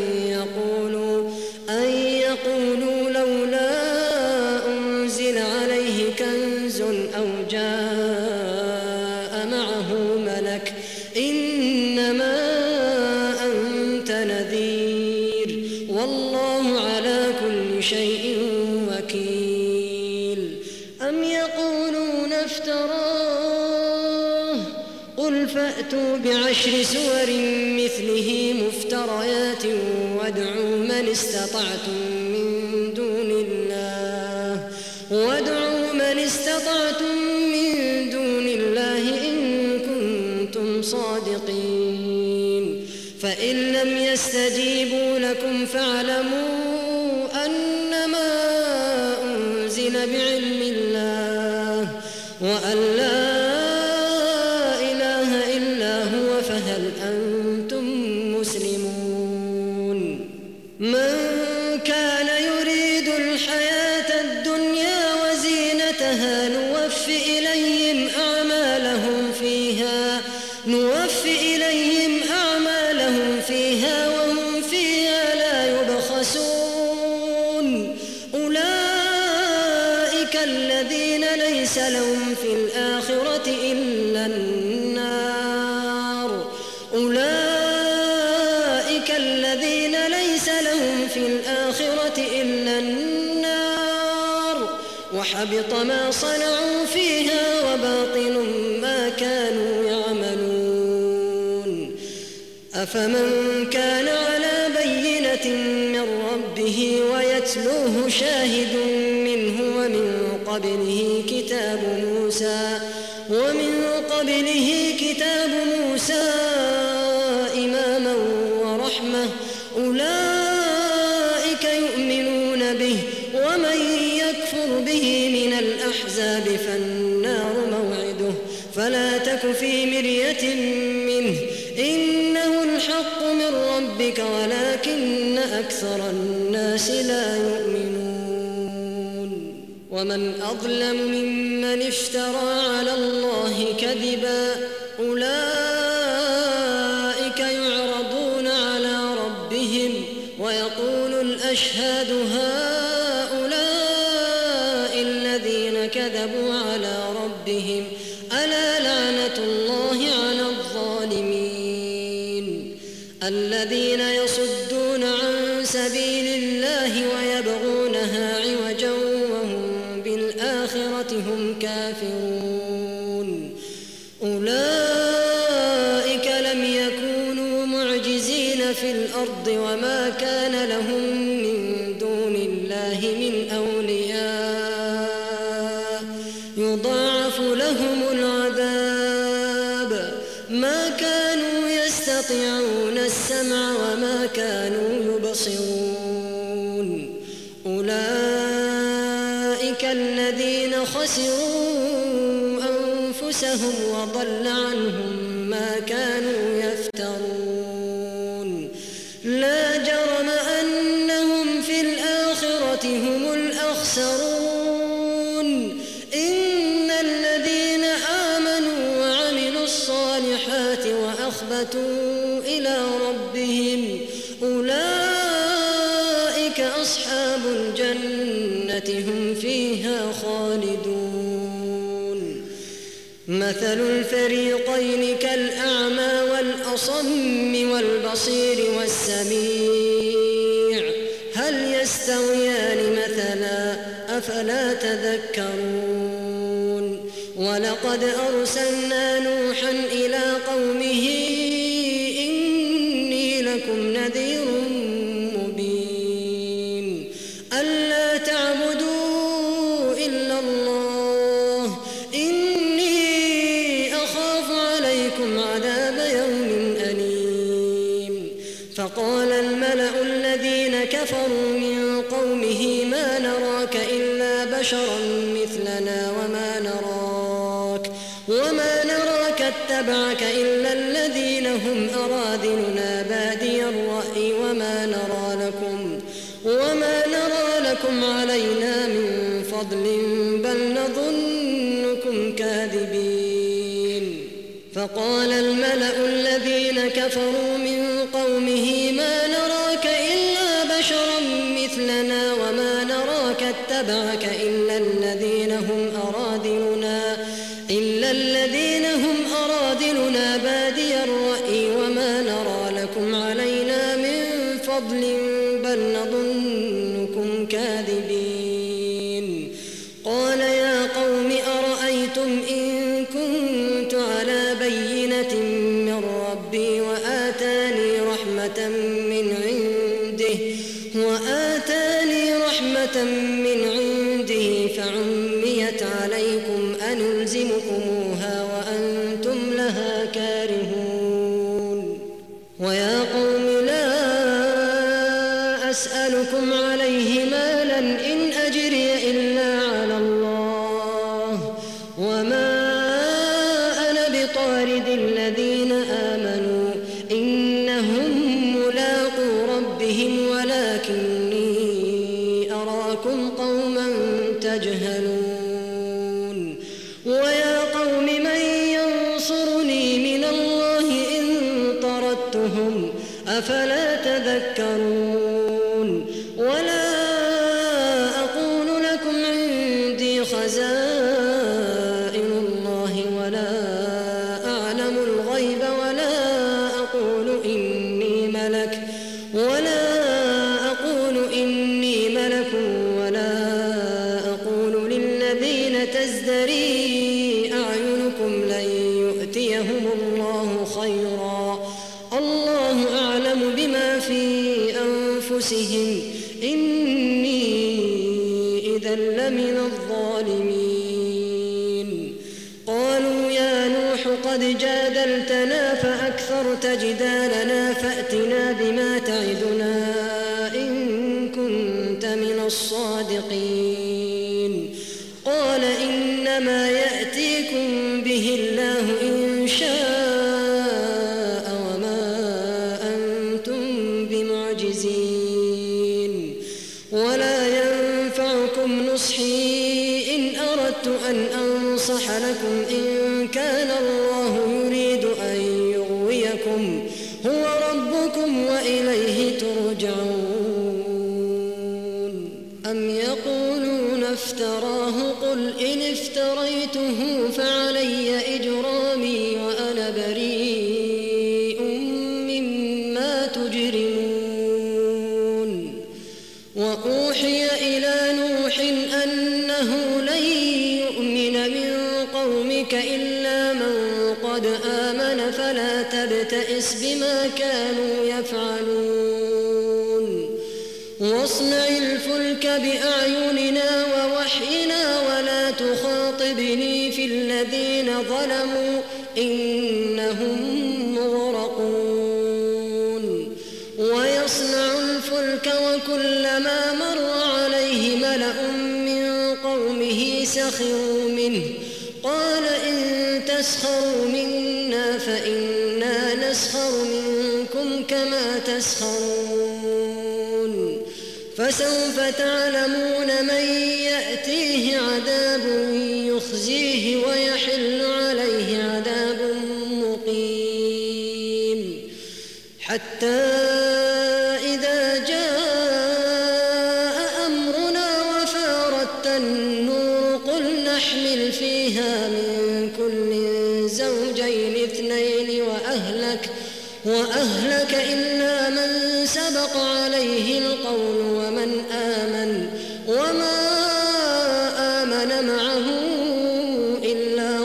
يقولوا لولا أنزل عليه كنز أو جاء معه ملك إنما أنت نذير والله على كل شيء وكيل. أم يقولون افتراه قل فأتوا بعشر سور مثله مفتريات وادعوا من استطعتم من دون الله إن كنتم صادقين. فإن لم يستجيبوا لكم فاعلموا أنما أنزل بعلم الله وأن لا إله إلا هو فهل أنتم مسلمون. من كان يريد الحياة الدنيا وزينتها نوفي إليهم أعمالهم فيها وهم فيها لا يبخسون. أولئك الذين ليس لهم في الآخرة إلا النار وحبط ما صنعوا فيها وباطل ما كانوا يعملون. أفمن كان على بينة من ربه ويتلوه شاهد منه ومن قبله كتاب موسى إماما ورحمة أولئك يؤمنون به ومن يكفر به من الأحزاب فالنار موعده فلا تك في مرية منه إنه الحق من ربك ولكن أكثر الناس لا يؤمنون. ومن أظلم ممن افترى على الله كذبا أولئك يعرضون على ربهم ويقول الأشهاد هؤلاء الذين كذبوا على ربهم ألا لعنة الله على الظالمين الذين يصدون عن سبيل الله ويبغونها عوجا وهم بالآخرة هم كافرون أولئك لم يكونوا معجزين في الأرض وما كان لهم من دون الله من أولياء يضاعف لهم العذاب ما كانوا يستطيعون السمع وما كانوا يبصرون أولئك الذين خسروا أنفسهم وضل عنهم ما كانوا يفترون لا جرم أنهم في الآخرة هم الأخسرون إن الذين آمنوا وعملوا الصالحات وأخبتوا إلى ربهم أولئك أصحاب الجنة هم فيها خالدون مثل الفريقين كالأعمى والأصم والبصير والسميع هل يستويان مثلا أفلا تذكرون ولقد أرسلنا نوحا إلى قومه إني لكم نذير مبين ألا تعبدوا إلا الله إني أخاف عليكم عذاب يوم أليم فقال الملأ الذين كفروا من قومه ما نراك إلا بشرا مثلنا وما نراك اتبعك إلا الذين هم أراذلنا بادي الرأي وما نرى لكم علينا من فضل بل نظنكم كاذبين فقال الملأ الذين كفروا من قومه ما نراك إلا بشرا مثلنا وما نراك اتبعك إلا الذين هم أراذلنا بادي الرأي وما نرى لكم علينا من فضل بل نظنكم كاذبين قال يا قوم أرأيتم إن كنت على بينة من ربي وآتاني رحمة من عنده فعميت عليكم أنلزمكموها وأنتم لها كارهون ويا قوم لا أسألكم عليه مالا إن أجري إلا على الله وما أنا بطارد الذين آمنوا إنهم ملاقو ربهم ولكني أراكم قوما تجهلون ويا قوم من ينصرني من الله إن طردتهم أفلا تذكرون ولا أقول لكم عندي خزائن الله ولا أعلم الغيب ولا في أنفسهم إني إذا لمن الظالمين. قالوا يا نوح قد جادلتنا فأكثرت جدالنا فأتنا بما تعدنا إن كنت من الصادقين. قال إنما يأتيكم به الله إن شاء وما أنتم بمعجزين. ولا ينفعكم نصحي إن أردت أن أنصح لكم إن كان الله يريد أن يغويكم هو ربكم وإليه ترجعون. أم يقولون افتراه قل إن افتريته فعلي إجرامي وأنا بريء مما تجرمون. وأوحي إلى نوح أنه لن يؤمن من قومك إلا من قد آمن فلا تبتئس بما كانوا يفعلون. واصنع الفلك بأعيننا ووحينا ولا تخاطبني في الذين ظلموا إنهم مغرقون. ويصنع الفلك وكلما مر عليه ملأ من قومه سخروا منه قال إن تسخروا منا فإنا نسخر منكم كما تسخرون. فسوف تعلمون من يأتيه عذاب يخزيه ويحل عليه عذاب مقيم. حتى إذا جاء أمرنا وفارت النور قل نحمل فيها من كل زوجين اثنين وأهلك إلا من سبق عليه القول وما آمن معه إلا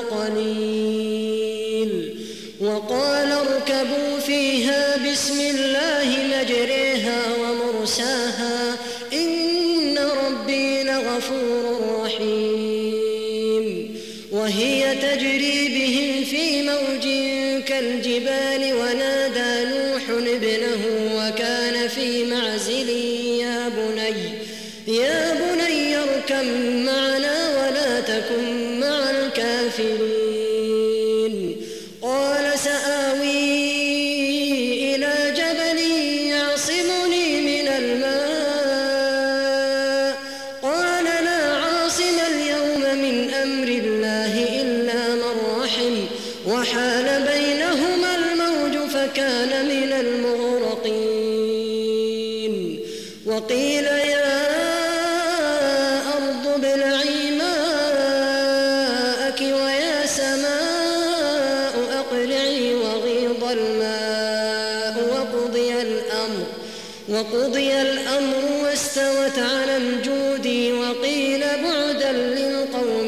قليل. وقال اركبوا فيها بسم الله مجريها ومرساها إن ربي لغفور رحيم. وهي تجري بهم في موج كالجبال ونادى نوح ابنه وكان في معزل يا بني اركب معنا ولا تكن مع الكافرين. قال سآوي إلى جبل يعصمني من الماء قال لا عاصم اليوم من أمر الله إلا من رحم وحال بينهما الموج فكان من المغرقين. وقيل يا أرض ابلعي ماءك ويا سماء أقلعي وغيض الماء وقضي الأمر واستوت على الجود وقيل بعدا للقوم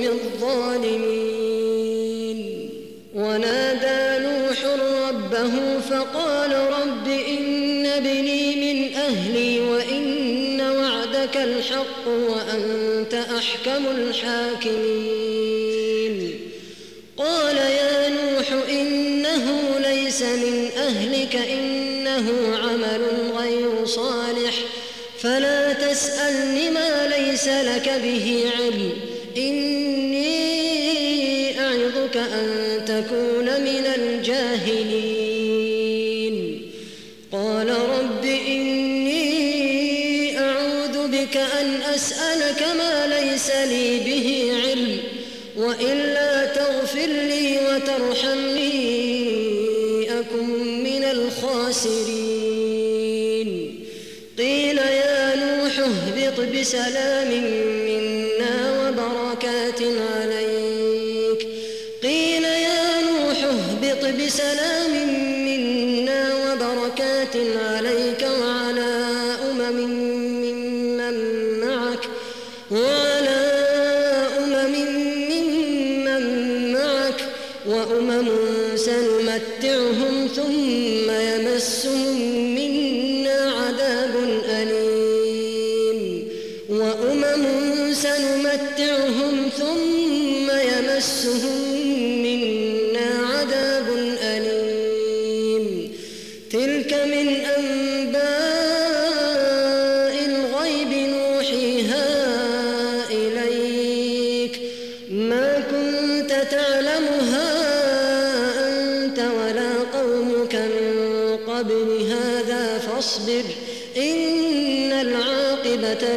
الظالمين. ونادى نوح ربه فقال رب إن ابني من أهلي وإن وعدك الحق وأنت أحكم الحاكمين. قال يا نوح إنه ليس من أهلك إنه عمل غير صالح فلا تسألني ما ليس لك به علم إني أعظك أن تكون من الجاهلين. قال رب إني أعوذ بك أن أسألك ما ليس لي به علم وإلا تغفر لي وترحمني أكن من الخاسرين. قيل يا نوح اهبط بسلام منا وبركات عليك وعلى أمم ممن معك وأمم سنمتعهم ثم يمسهم منا تلك من أنباء الغيب نوحيها إليك ما كنت تعلمها أنت ولا قومك من قبل هذا فاصبر إن العاقبة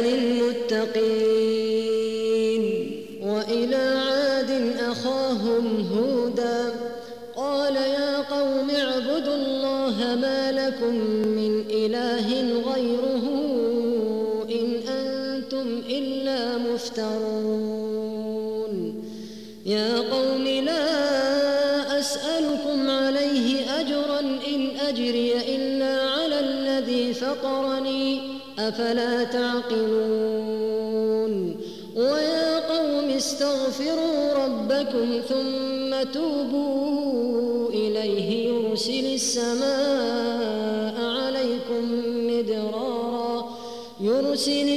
للمتقين. وإلى عاد أخاهم هودا قال يا قوم اعبدوا الله ما لكم من إله غيره إن أنتم إلا مفترون. يا قوم لا أسألكم عليه أجرا إن أجري إلا على الذي فطرني أفلا تعقلون. ويا قوم استغفروا ربكم ثم توبوا إليه يرسل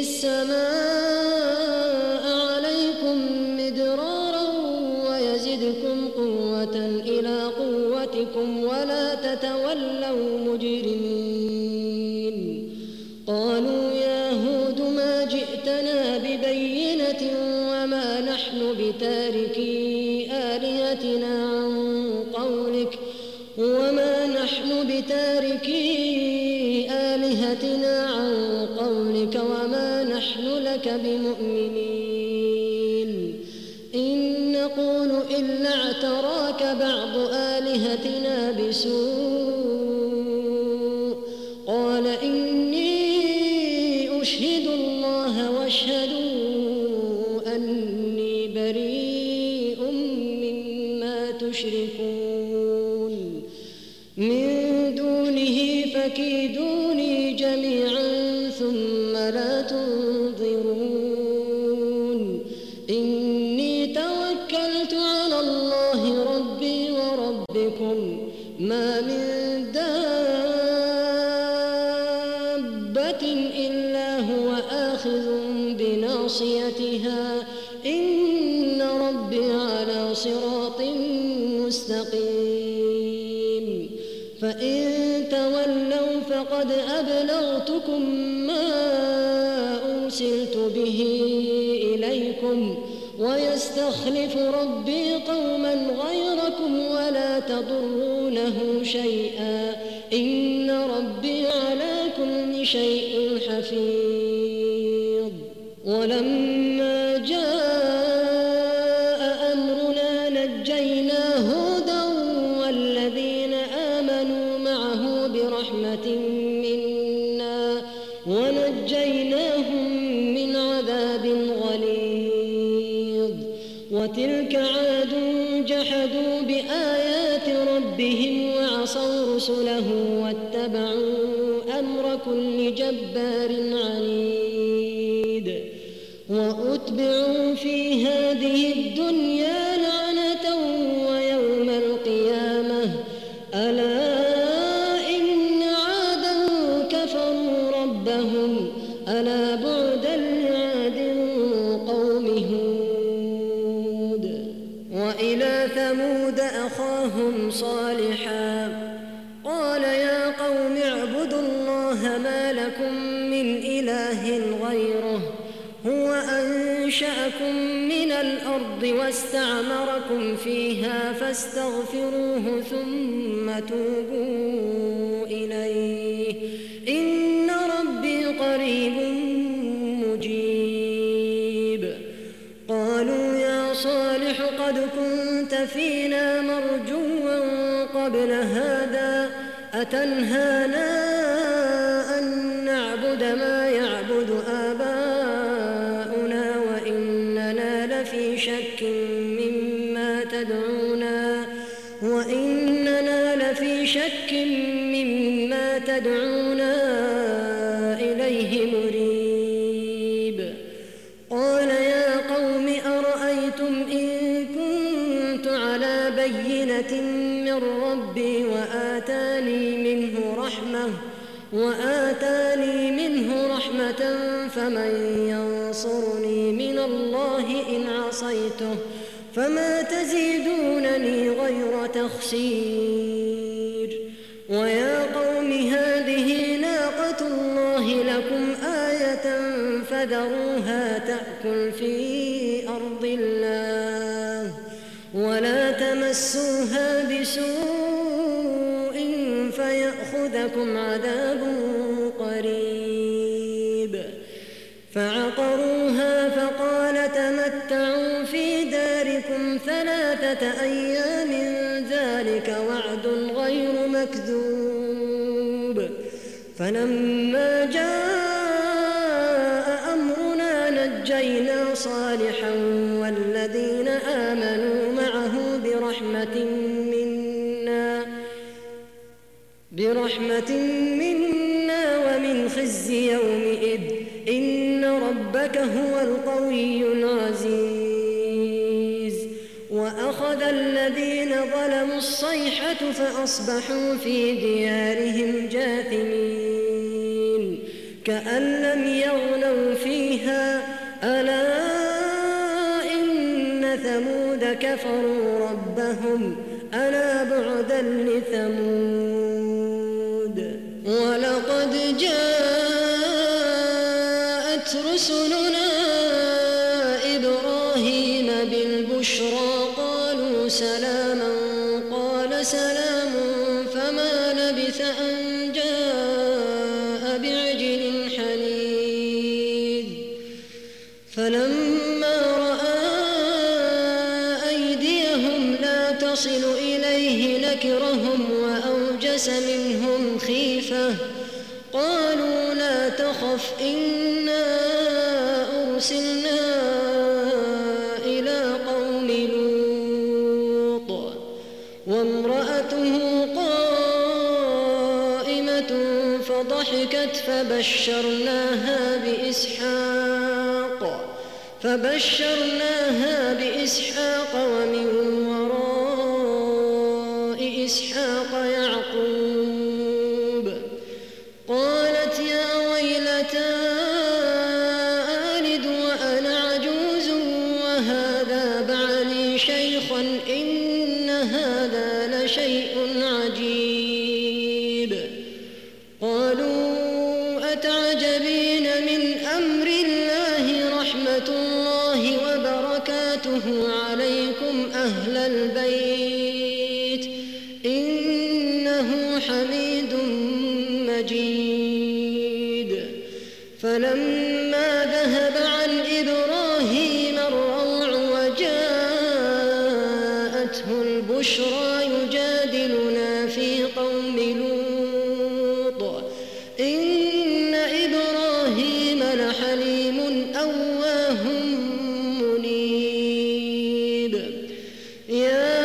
السماء عليكم مدرارا ويزدكم قوة إلى قوتكم ولا تتولوا مجرمين. قالوا يا هود ما جئتنا ببينة وما نحن بتاركي آلهتنا عن قولك وما نحن لك بمؤمنين. إن نقول إلا اعتراك بعض آلهتنا بسوء. قال إني أشهد الله واشهدوا أني بريء مما تشركون من دونه فكيدوني جميعا ثم لا تنظرون. إني توكلت على الله ربي وربكم ما من دابة إلا هو آخذ بناصيتها إن ربي على صراط مستقيم. فإن تولوا فقد أبلغتكم ما أرسلت به إليكم ويستخلف ربي قوما غيركم ولا تضرونه شيئا إن ربي على كل شيء حفيظ. ولما جاء أمرنا نجينا هودا والذين آمنوا معه برحمة منا ونجيناهم من عذاب غليظ. وتلك عاد جحدوا بآيات ربهم وعصوا رسله واتبعوا أمر كل جبار عنيد. وأتبعوا في هذه الدنيا لعنة ويوم القيامة ألا إن عادا كفروا ربهم ألا بعدا لعاد قوم هود. وإلى ثمود أخاهم صالحا قال يا قوم اعبدوا الله ما لكم من إله غيره هو أنشأكم من الأرض واستعمركم فيها فاستغفروه ثم توبوا إليه إن ربي قريب مجيب. قالوا يا صالح قد كنت فينا مرجوا قبل هذا أتنهانا أن نعبد ما يعبد آباؤنا وإننا لفي شك مما تدعونا إليه مريب. قال يا قوم أرأيتم إن كنت على بينة من ربي وآتاني منه رحمة فمن ينصرني من الله إن عصيته فما تزيدونني غير تخسير. ويا قوم فذروها تأكل في أرض الله ولا تمسوها بسوء فيأخذكم عذاب قريب. فعقروها فقال تمتعوا في داركم 3 أيام ذلك وعد غير مكذوب. فلما جاء أمرنا نجينا صالحا والذين آمنوا معه برحمة منا ومن خزي يومئذ إن ربك هو القوي العزيز. وأخذ الذين ظلموا الصيحة فأصبحوا في ديارهم جاثمين كأن لم يغنوا فيها ألا إن ثمود كفروا ربهم ألا بعدا لثمود. ولقد جاءت رسلنا إبراهيم بالبشرى قالوا سلاما قال سلام فما لبث أن جاء بعجل حنيذ. فلما رأى أيديهم لا تصل إليه نكرهم وأوجس منهم خيفة قالوا لا تخف إنا أرسلنا إلى قوم لوط وامرأته قائمة فضحكت فبشرناها بإسحاق ومن وراء إسحاق يعقوب. قالت يا ويلتى ألد وأنا عجوز وهذا بعلي شيخا إن هذا لشيء عجيب. قالوا أتعجبين من أمر الله رحمة الله وبركاته عليكم أهل البيت إنه حميد مجيد. فلما ذهب عن إبراهيم الروع وجاءته البشرى يجادلنا في قوم لوط إن إبراهيم لحليم أواه منيب. يا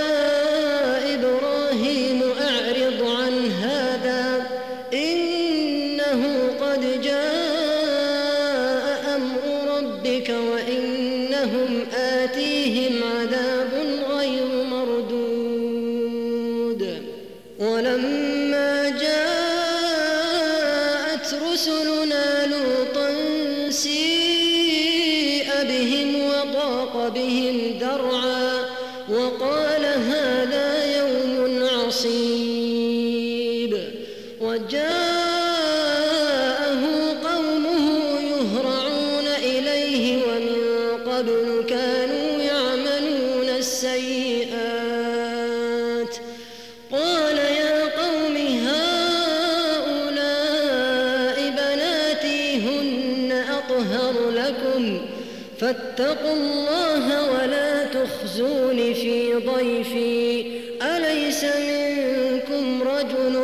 إبراهيم أعرض عن هذا إنه قد جاء أمر ربك وإنهم آتيهم عذاب غير مردود. ولما جاءت رسلنا لوطا سيء بهم وضاق بهم ذرعا وقال هذا يوم عصيب. وجاءه قومه يهرعون إليه ومن قبل كانوا يعملون السيئات. قال يا قوم هؤلاء بناتي هن أطهر لكم فاتقوا الله ولا تخزون في ضيفي أليس منكم رجل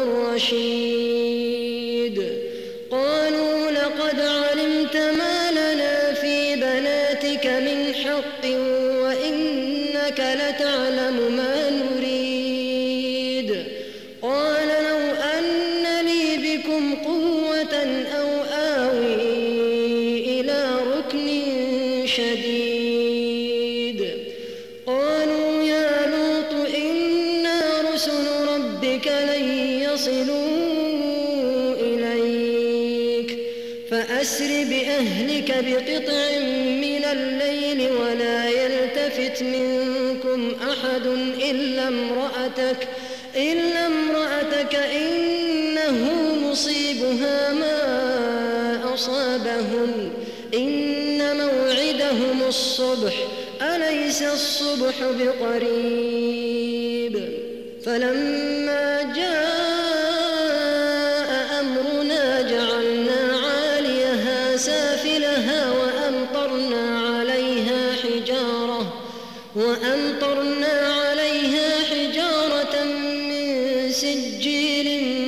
رشيد. قالوا لقد علمت ما لنا في بناتك من حق وإنك لتعلم ما نريد. قال لو أن لي بكم قوة أو آوي إلى ركن شديد. قالوا يا لوط إنا رسل ربك لن يصلوا إليك فأسر بأهلك بقطع من الليل ولا يلتفت منكم أحد إلا امرأتك إنه مصيبها ما أصابهم إن موعدهم الصبح أليس الصبح بقريب فلما جاء أمرنا جعلنا عاليها سافلها وأمطرنا عليها حجارة من سجيل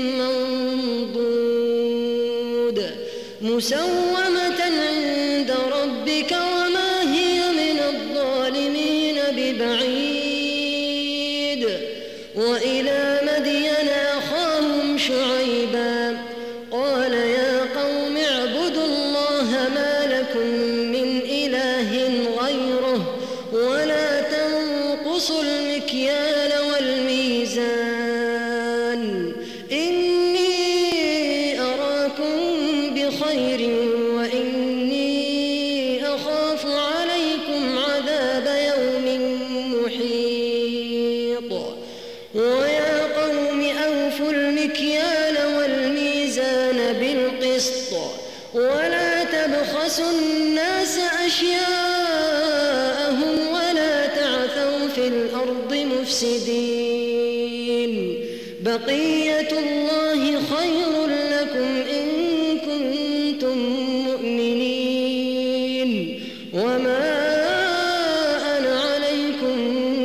منضود مسومة عند ربك وما هي من الظالمين ببعيد وإلى مدين أخاهم شعيبا قال يا قوم اعبدوا الله ما لكم من إله غيره ولا تنقصوا المكيال والميزان إني أراكم بخير وإني أخاف عليكم عذاب يوم محيط ويا قوم أوفوا المكيال والميزان بالقسط ولا تبخسوا الناس أشياءهم ولا تعثوا في الأرض مفسدين بقية الله خير لكم إن كنتم مؤمنين وما أنا عليكم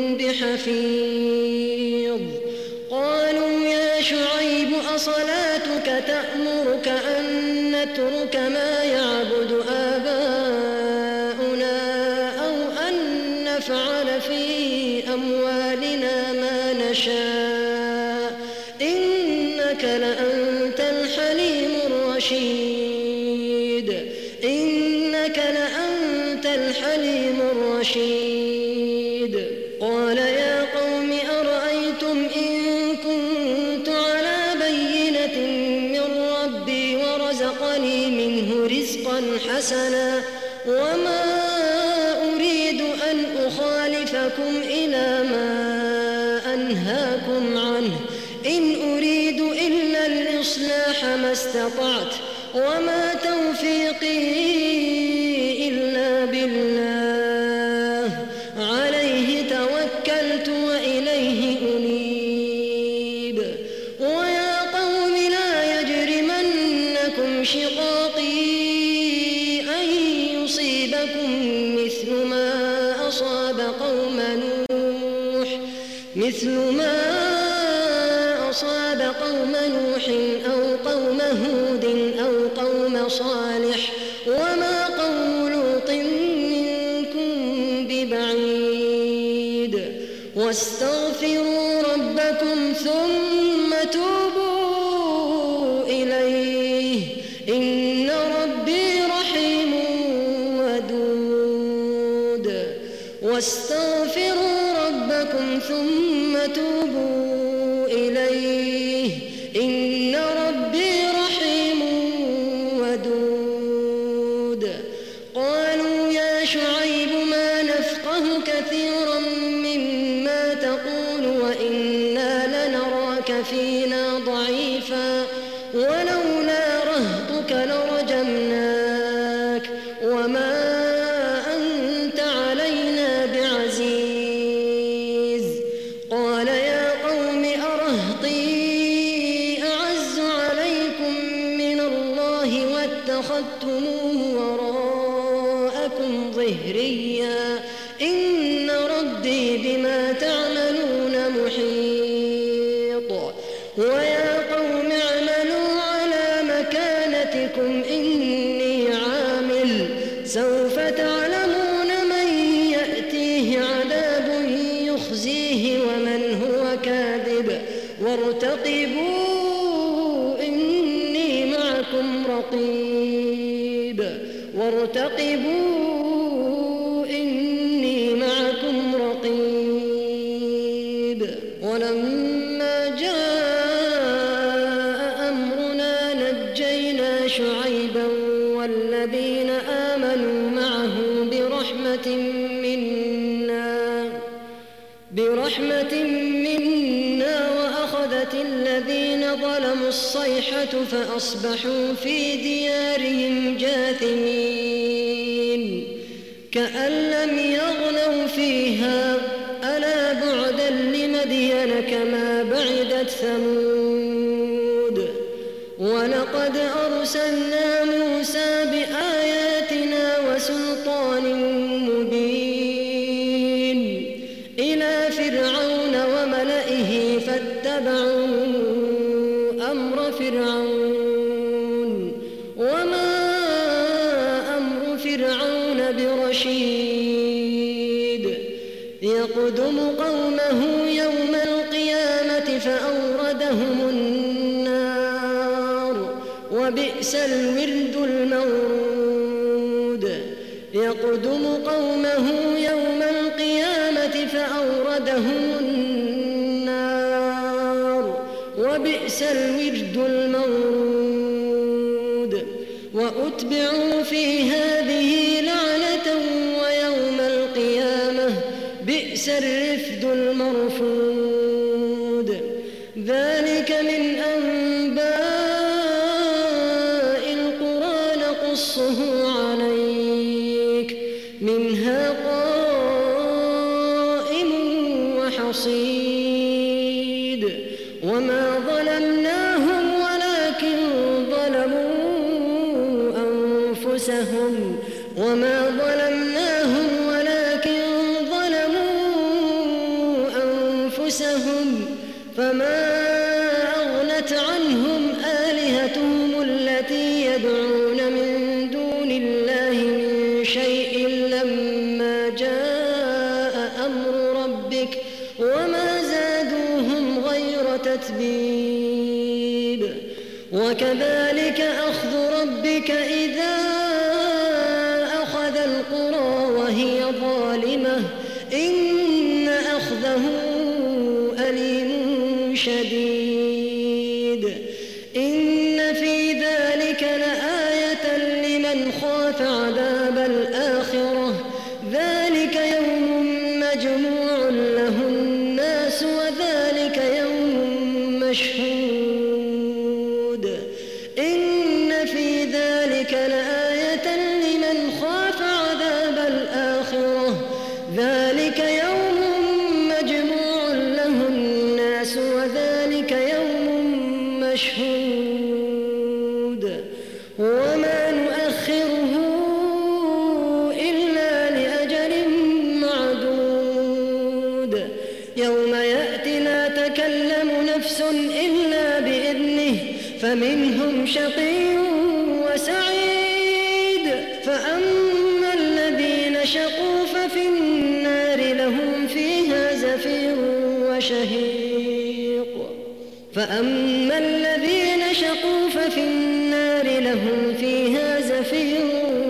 بحفيظ قالوا يا شعيب أصلاتك تأمرك أن نترك ما يعبد آباؤنا أو أن نفعل في أموالنا ما نشاء إنك لأنت الحليم الرشيد إنك لأنت الحليم الرشيد قال يا قوم أرأيتم إن كنت على بينة من ربي ورزقني منه رزقا حسنا وما أريد أن أخالفكم إلى ما أنهاكم عنه إن أريد إلا الإصلاح ما استطعت وما توفيقي إلا بالله عليه توكلت وإليه أنيب ويا قوم لا يجرمنكم شقاقي أن يصيبكم مثل ما أصاب قوم نوح أو قوم هود أو قوم صالح وما قوم لوط منكم ببعيد واستغفروا ربكم ثم توبوا إليه إن ربي رحيم ودود واستغفروا ربكم ثم توبوا إليه إن ربي رحيم ودود قالوا يا شعيب ما نفقه كثيرا مما تقول وإنا لنراك فينا ضعيفا ولولا رهطك لرجمناك وما أنت علينا بعزيز قال يا قوم أرهطي أعز عليكم من الله واتخذتموه وراءكم ظهريا إن ربي بما تعملون محيط ويا قوم اعملوا على مكانتكم إني عامل سوف تعلمون من يأتيه عذاب يخزيه ومن هو كاذب وارتقبوا إني معكم رقيب ولما جاء أمرنا نجينا شعيبا والذين آمنوا معه برحمة منا وأخذت الذين ظلموا الصيحة فأصبحوا في ديارهم جاثمين كأن لم يغنوا فيها ألا بعدا لمدين كما بعدت ثمود ولقد أرسلنا موسى بآياتنا وسلطان مبين إلى فرعون وملئه فاتبعوا أمر فرعون وما أمر فرعون برشيد يقدم قومه يوم القيامة فأوردهم النار وبئس الورد المورود يقدم قومه يوم القيامة فأوردهم النار وبئس الورد المورود وأتبعوا في هذه لعنة ويوم القيامة بئس الرفد المرفود ذلك من أنباء القرى نقصه عليك منها قائم وحصيد وما ظلمناهم ولكن ظلموا أنفسهم وما ظلمناهم ولكن ظلموا أنفسهم فما أغنت عنهم آلهتهم التي يدعون من دون الله من شيء لما جاء أمر ربك وما زادوهم غير تتبيب وكذلك أخذ ربك إذا أخذ القرى وهي ظالمة إن أخذه أليم شديد إن في ذلك لآية لمن خاف عذاب الآخرة ذلك يوم مجموع له الناس وذلك يوم مشهود إن في ذلك لآية لمن خاف عذاب الآخرة ذلك يوم مجموع له الناس وذلك يوم مشهود وما نؤخره إلا لأجل معدود يوم يأتي لا تكلم نفس إلا بإذنه فمنهم شقي وسعيد فأما الذين شقوا ففي النار لهم فيها زفير وشهيق فأما الذين شقوا ففي النار لهم فيها زفير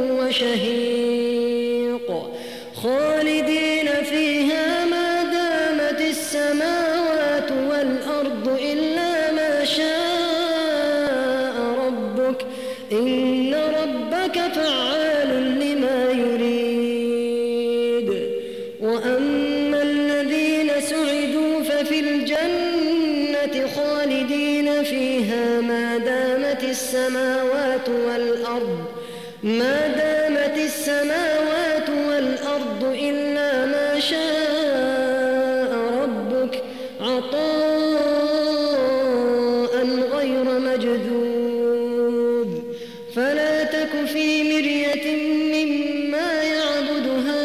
وشهيق خالدين فيها ما دامت السماوات والأرض إلا ما شاء ربك إن ربك فعال لما يريد وأما الذين سعدوا ففي الجنة خالدين فيها ما دامت السماوات والأرض إلا ما شاء ربك عطاء غير مجذوذ فلا تك في مرية مما يعبد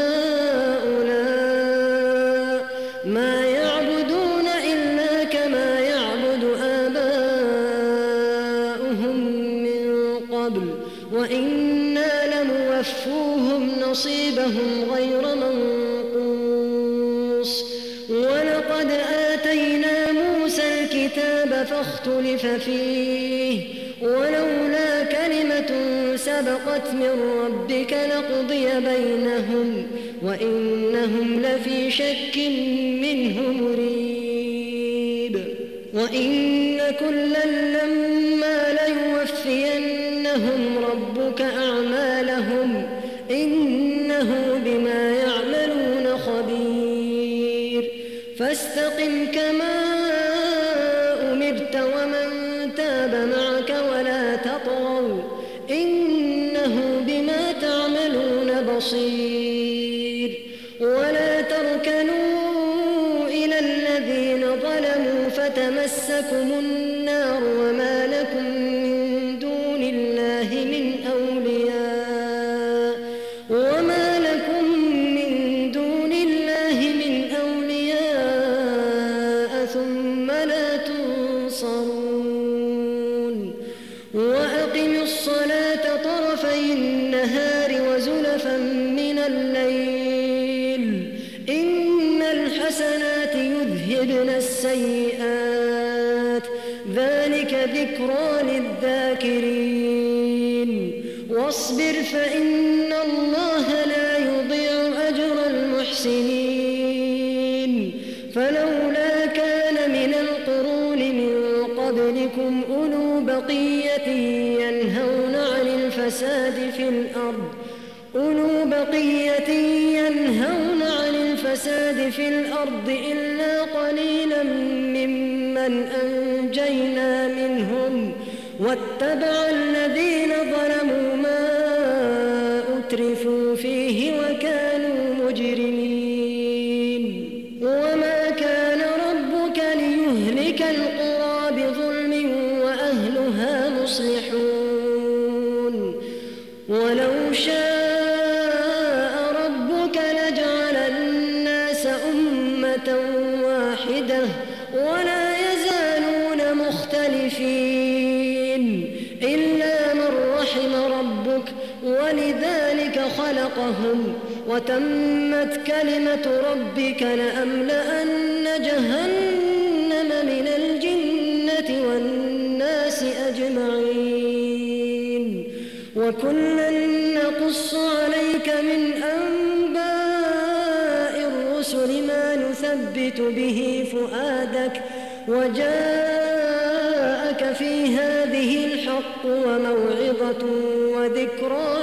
هؤلاء ما يعبدون إلا كما يعبد آباؤهم من قبل وإنا لموفوهم نصيبهم غير منقوص ولقد آتينا موسى الكتاب فاختلف فيه ولولا كلمة سبقت من ربك لقضي بينهم وإنهم لفي شك منه مريب وإن كلا لما ليوفينهم ربك أعمالهم إنه بما يعملون خبير فاستقم كما أمرت ومن تاب طغوا إنه بما تعملون بصير ولا تركنوا إلى الذين ظلموا فتمسكم النار وما لكم من دون الله من أولياء ثم لا تنصرون وأقم الصلاة طرفي النهار وزلفا من الليل إن الحسنات يذهبن السيئات ذلك ذكرى للذاكرين واصبر فإن الله لا يضيع أجر المحسنين فلولا كان من القرون من قبلكم أولو بقية ينهون عن الفساد في الأرض إلا قليلا ممن أنجينا منهم واتبع الذين ظلموا ما أترفوا فيه وكانوا مجرمين وما كان ربك ليهلك القرى بظلم وأهلها مصلحون ولو شاء ربك لجعل الناس أمة واحدة ولا يزالون مختلفين إلا من رحم ربك ولذلك خلقهم وتمت كلمة ربك لأملأن جهنم من الجنة والناس أجمعين وكلا نقص عليك من أنباء الرسل ما نثبت به فؤادك وجاءك في هذه الحق وموعظة وذكرى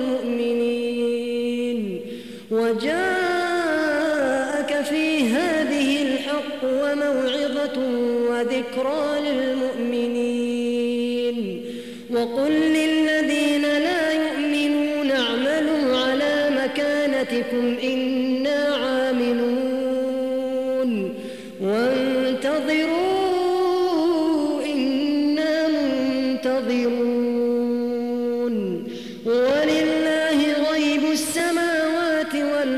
للمؤمنين وقل للذين لا يؤمنون اعملوا على مكانتكم إنا عاملون وانتظروا إنا منتظرون ولله غيب السماوات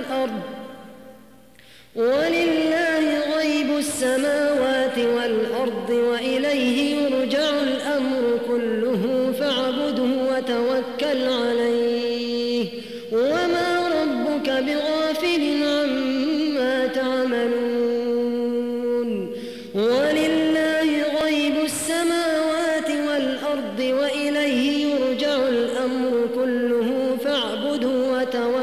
والأرض وإليه يرجع الأمر كله فاعبده وتوكل عليه وما ربك بغافل عما تعملون ولله غيب السماوات والأرض وإليه يرجع الأمر كله فاعبده وتوكل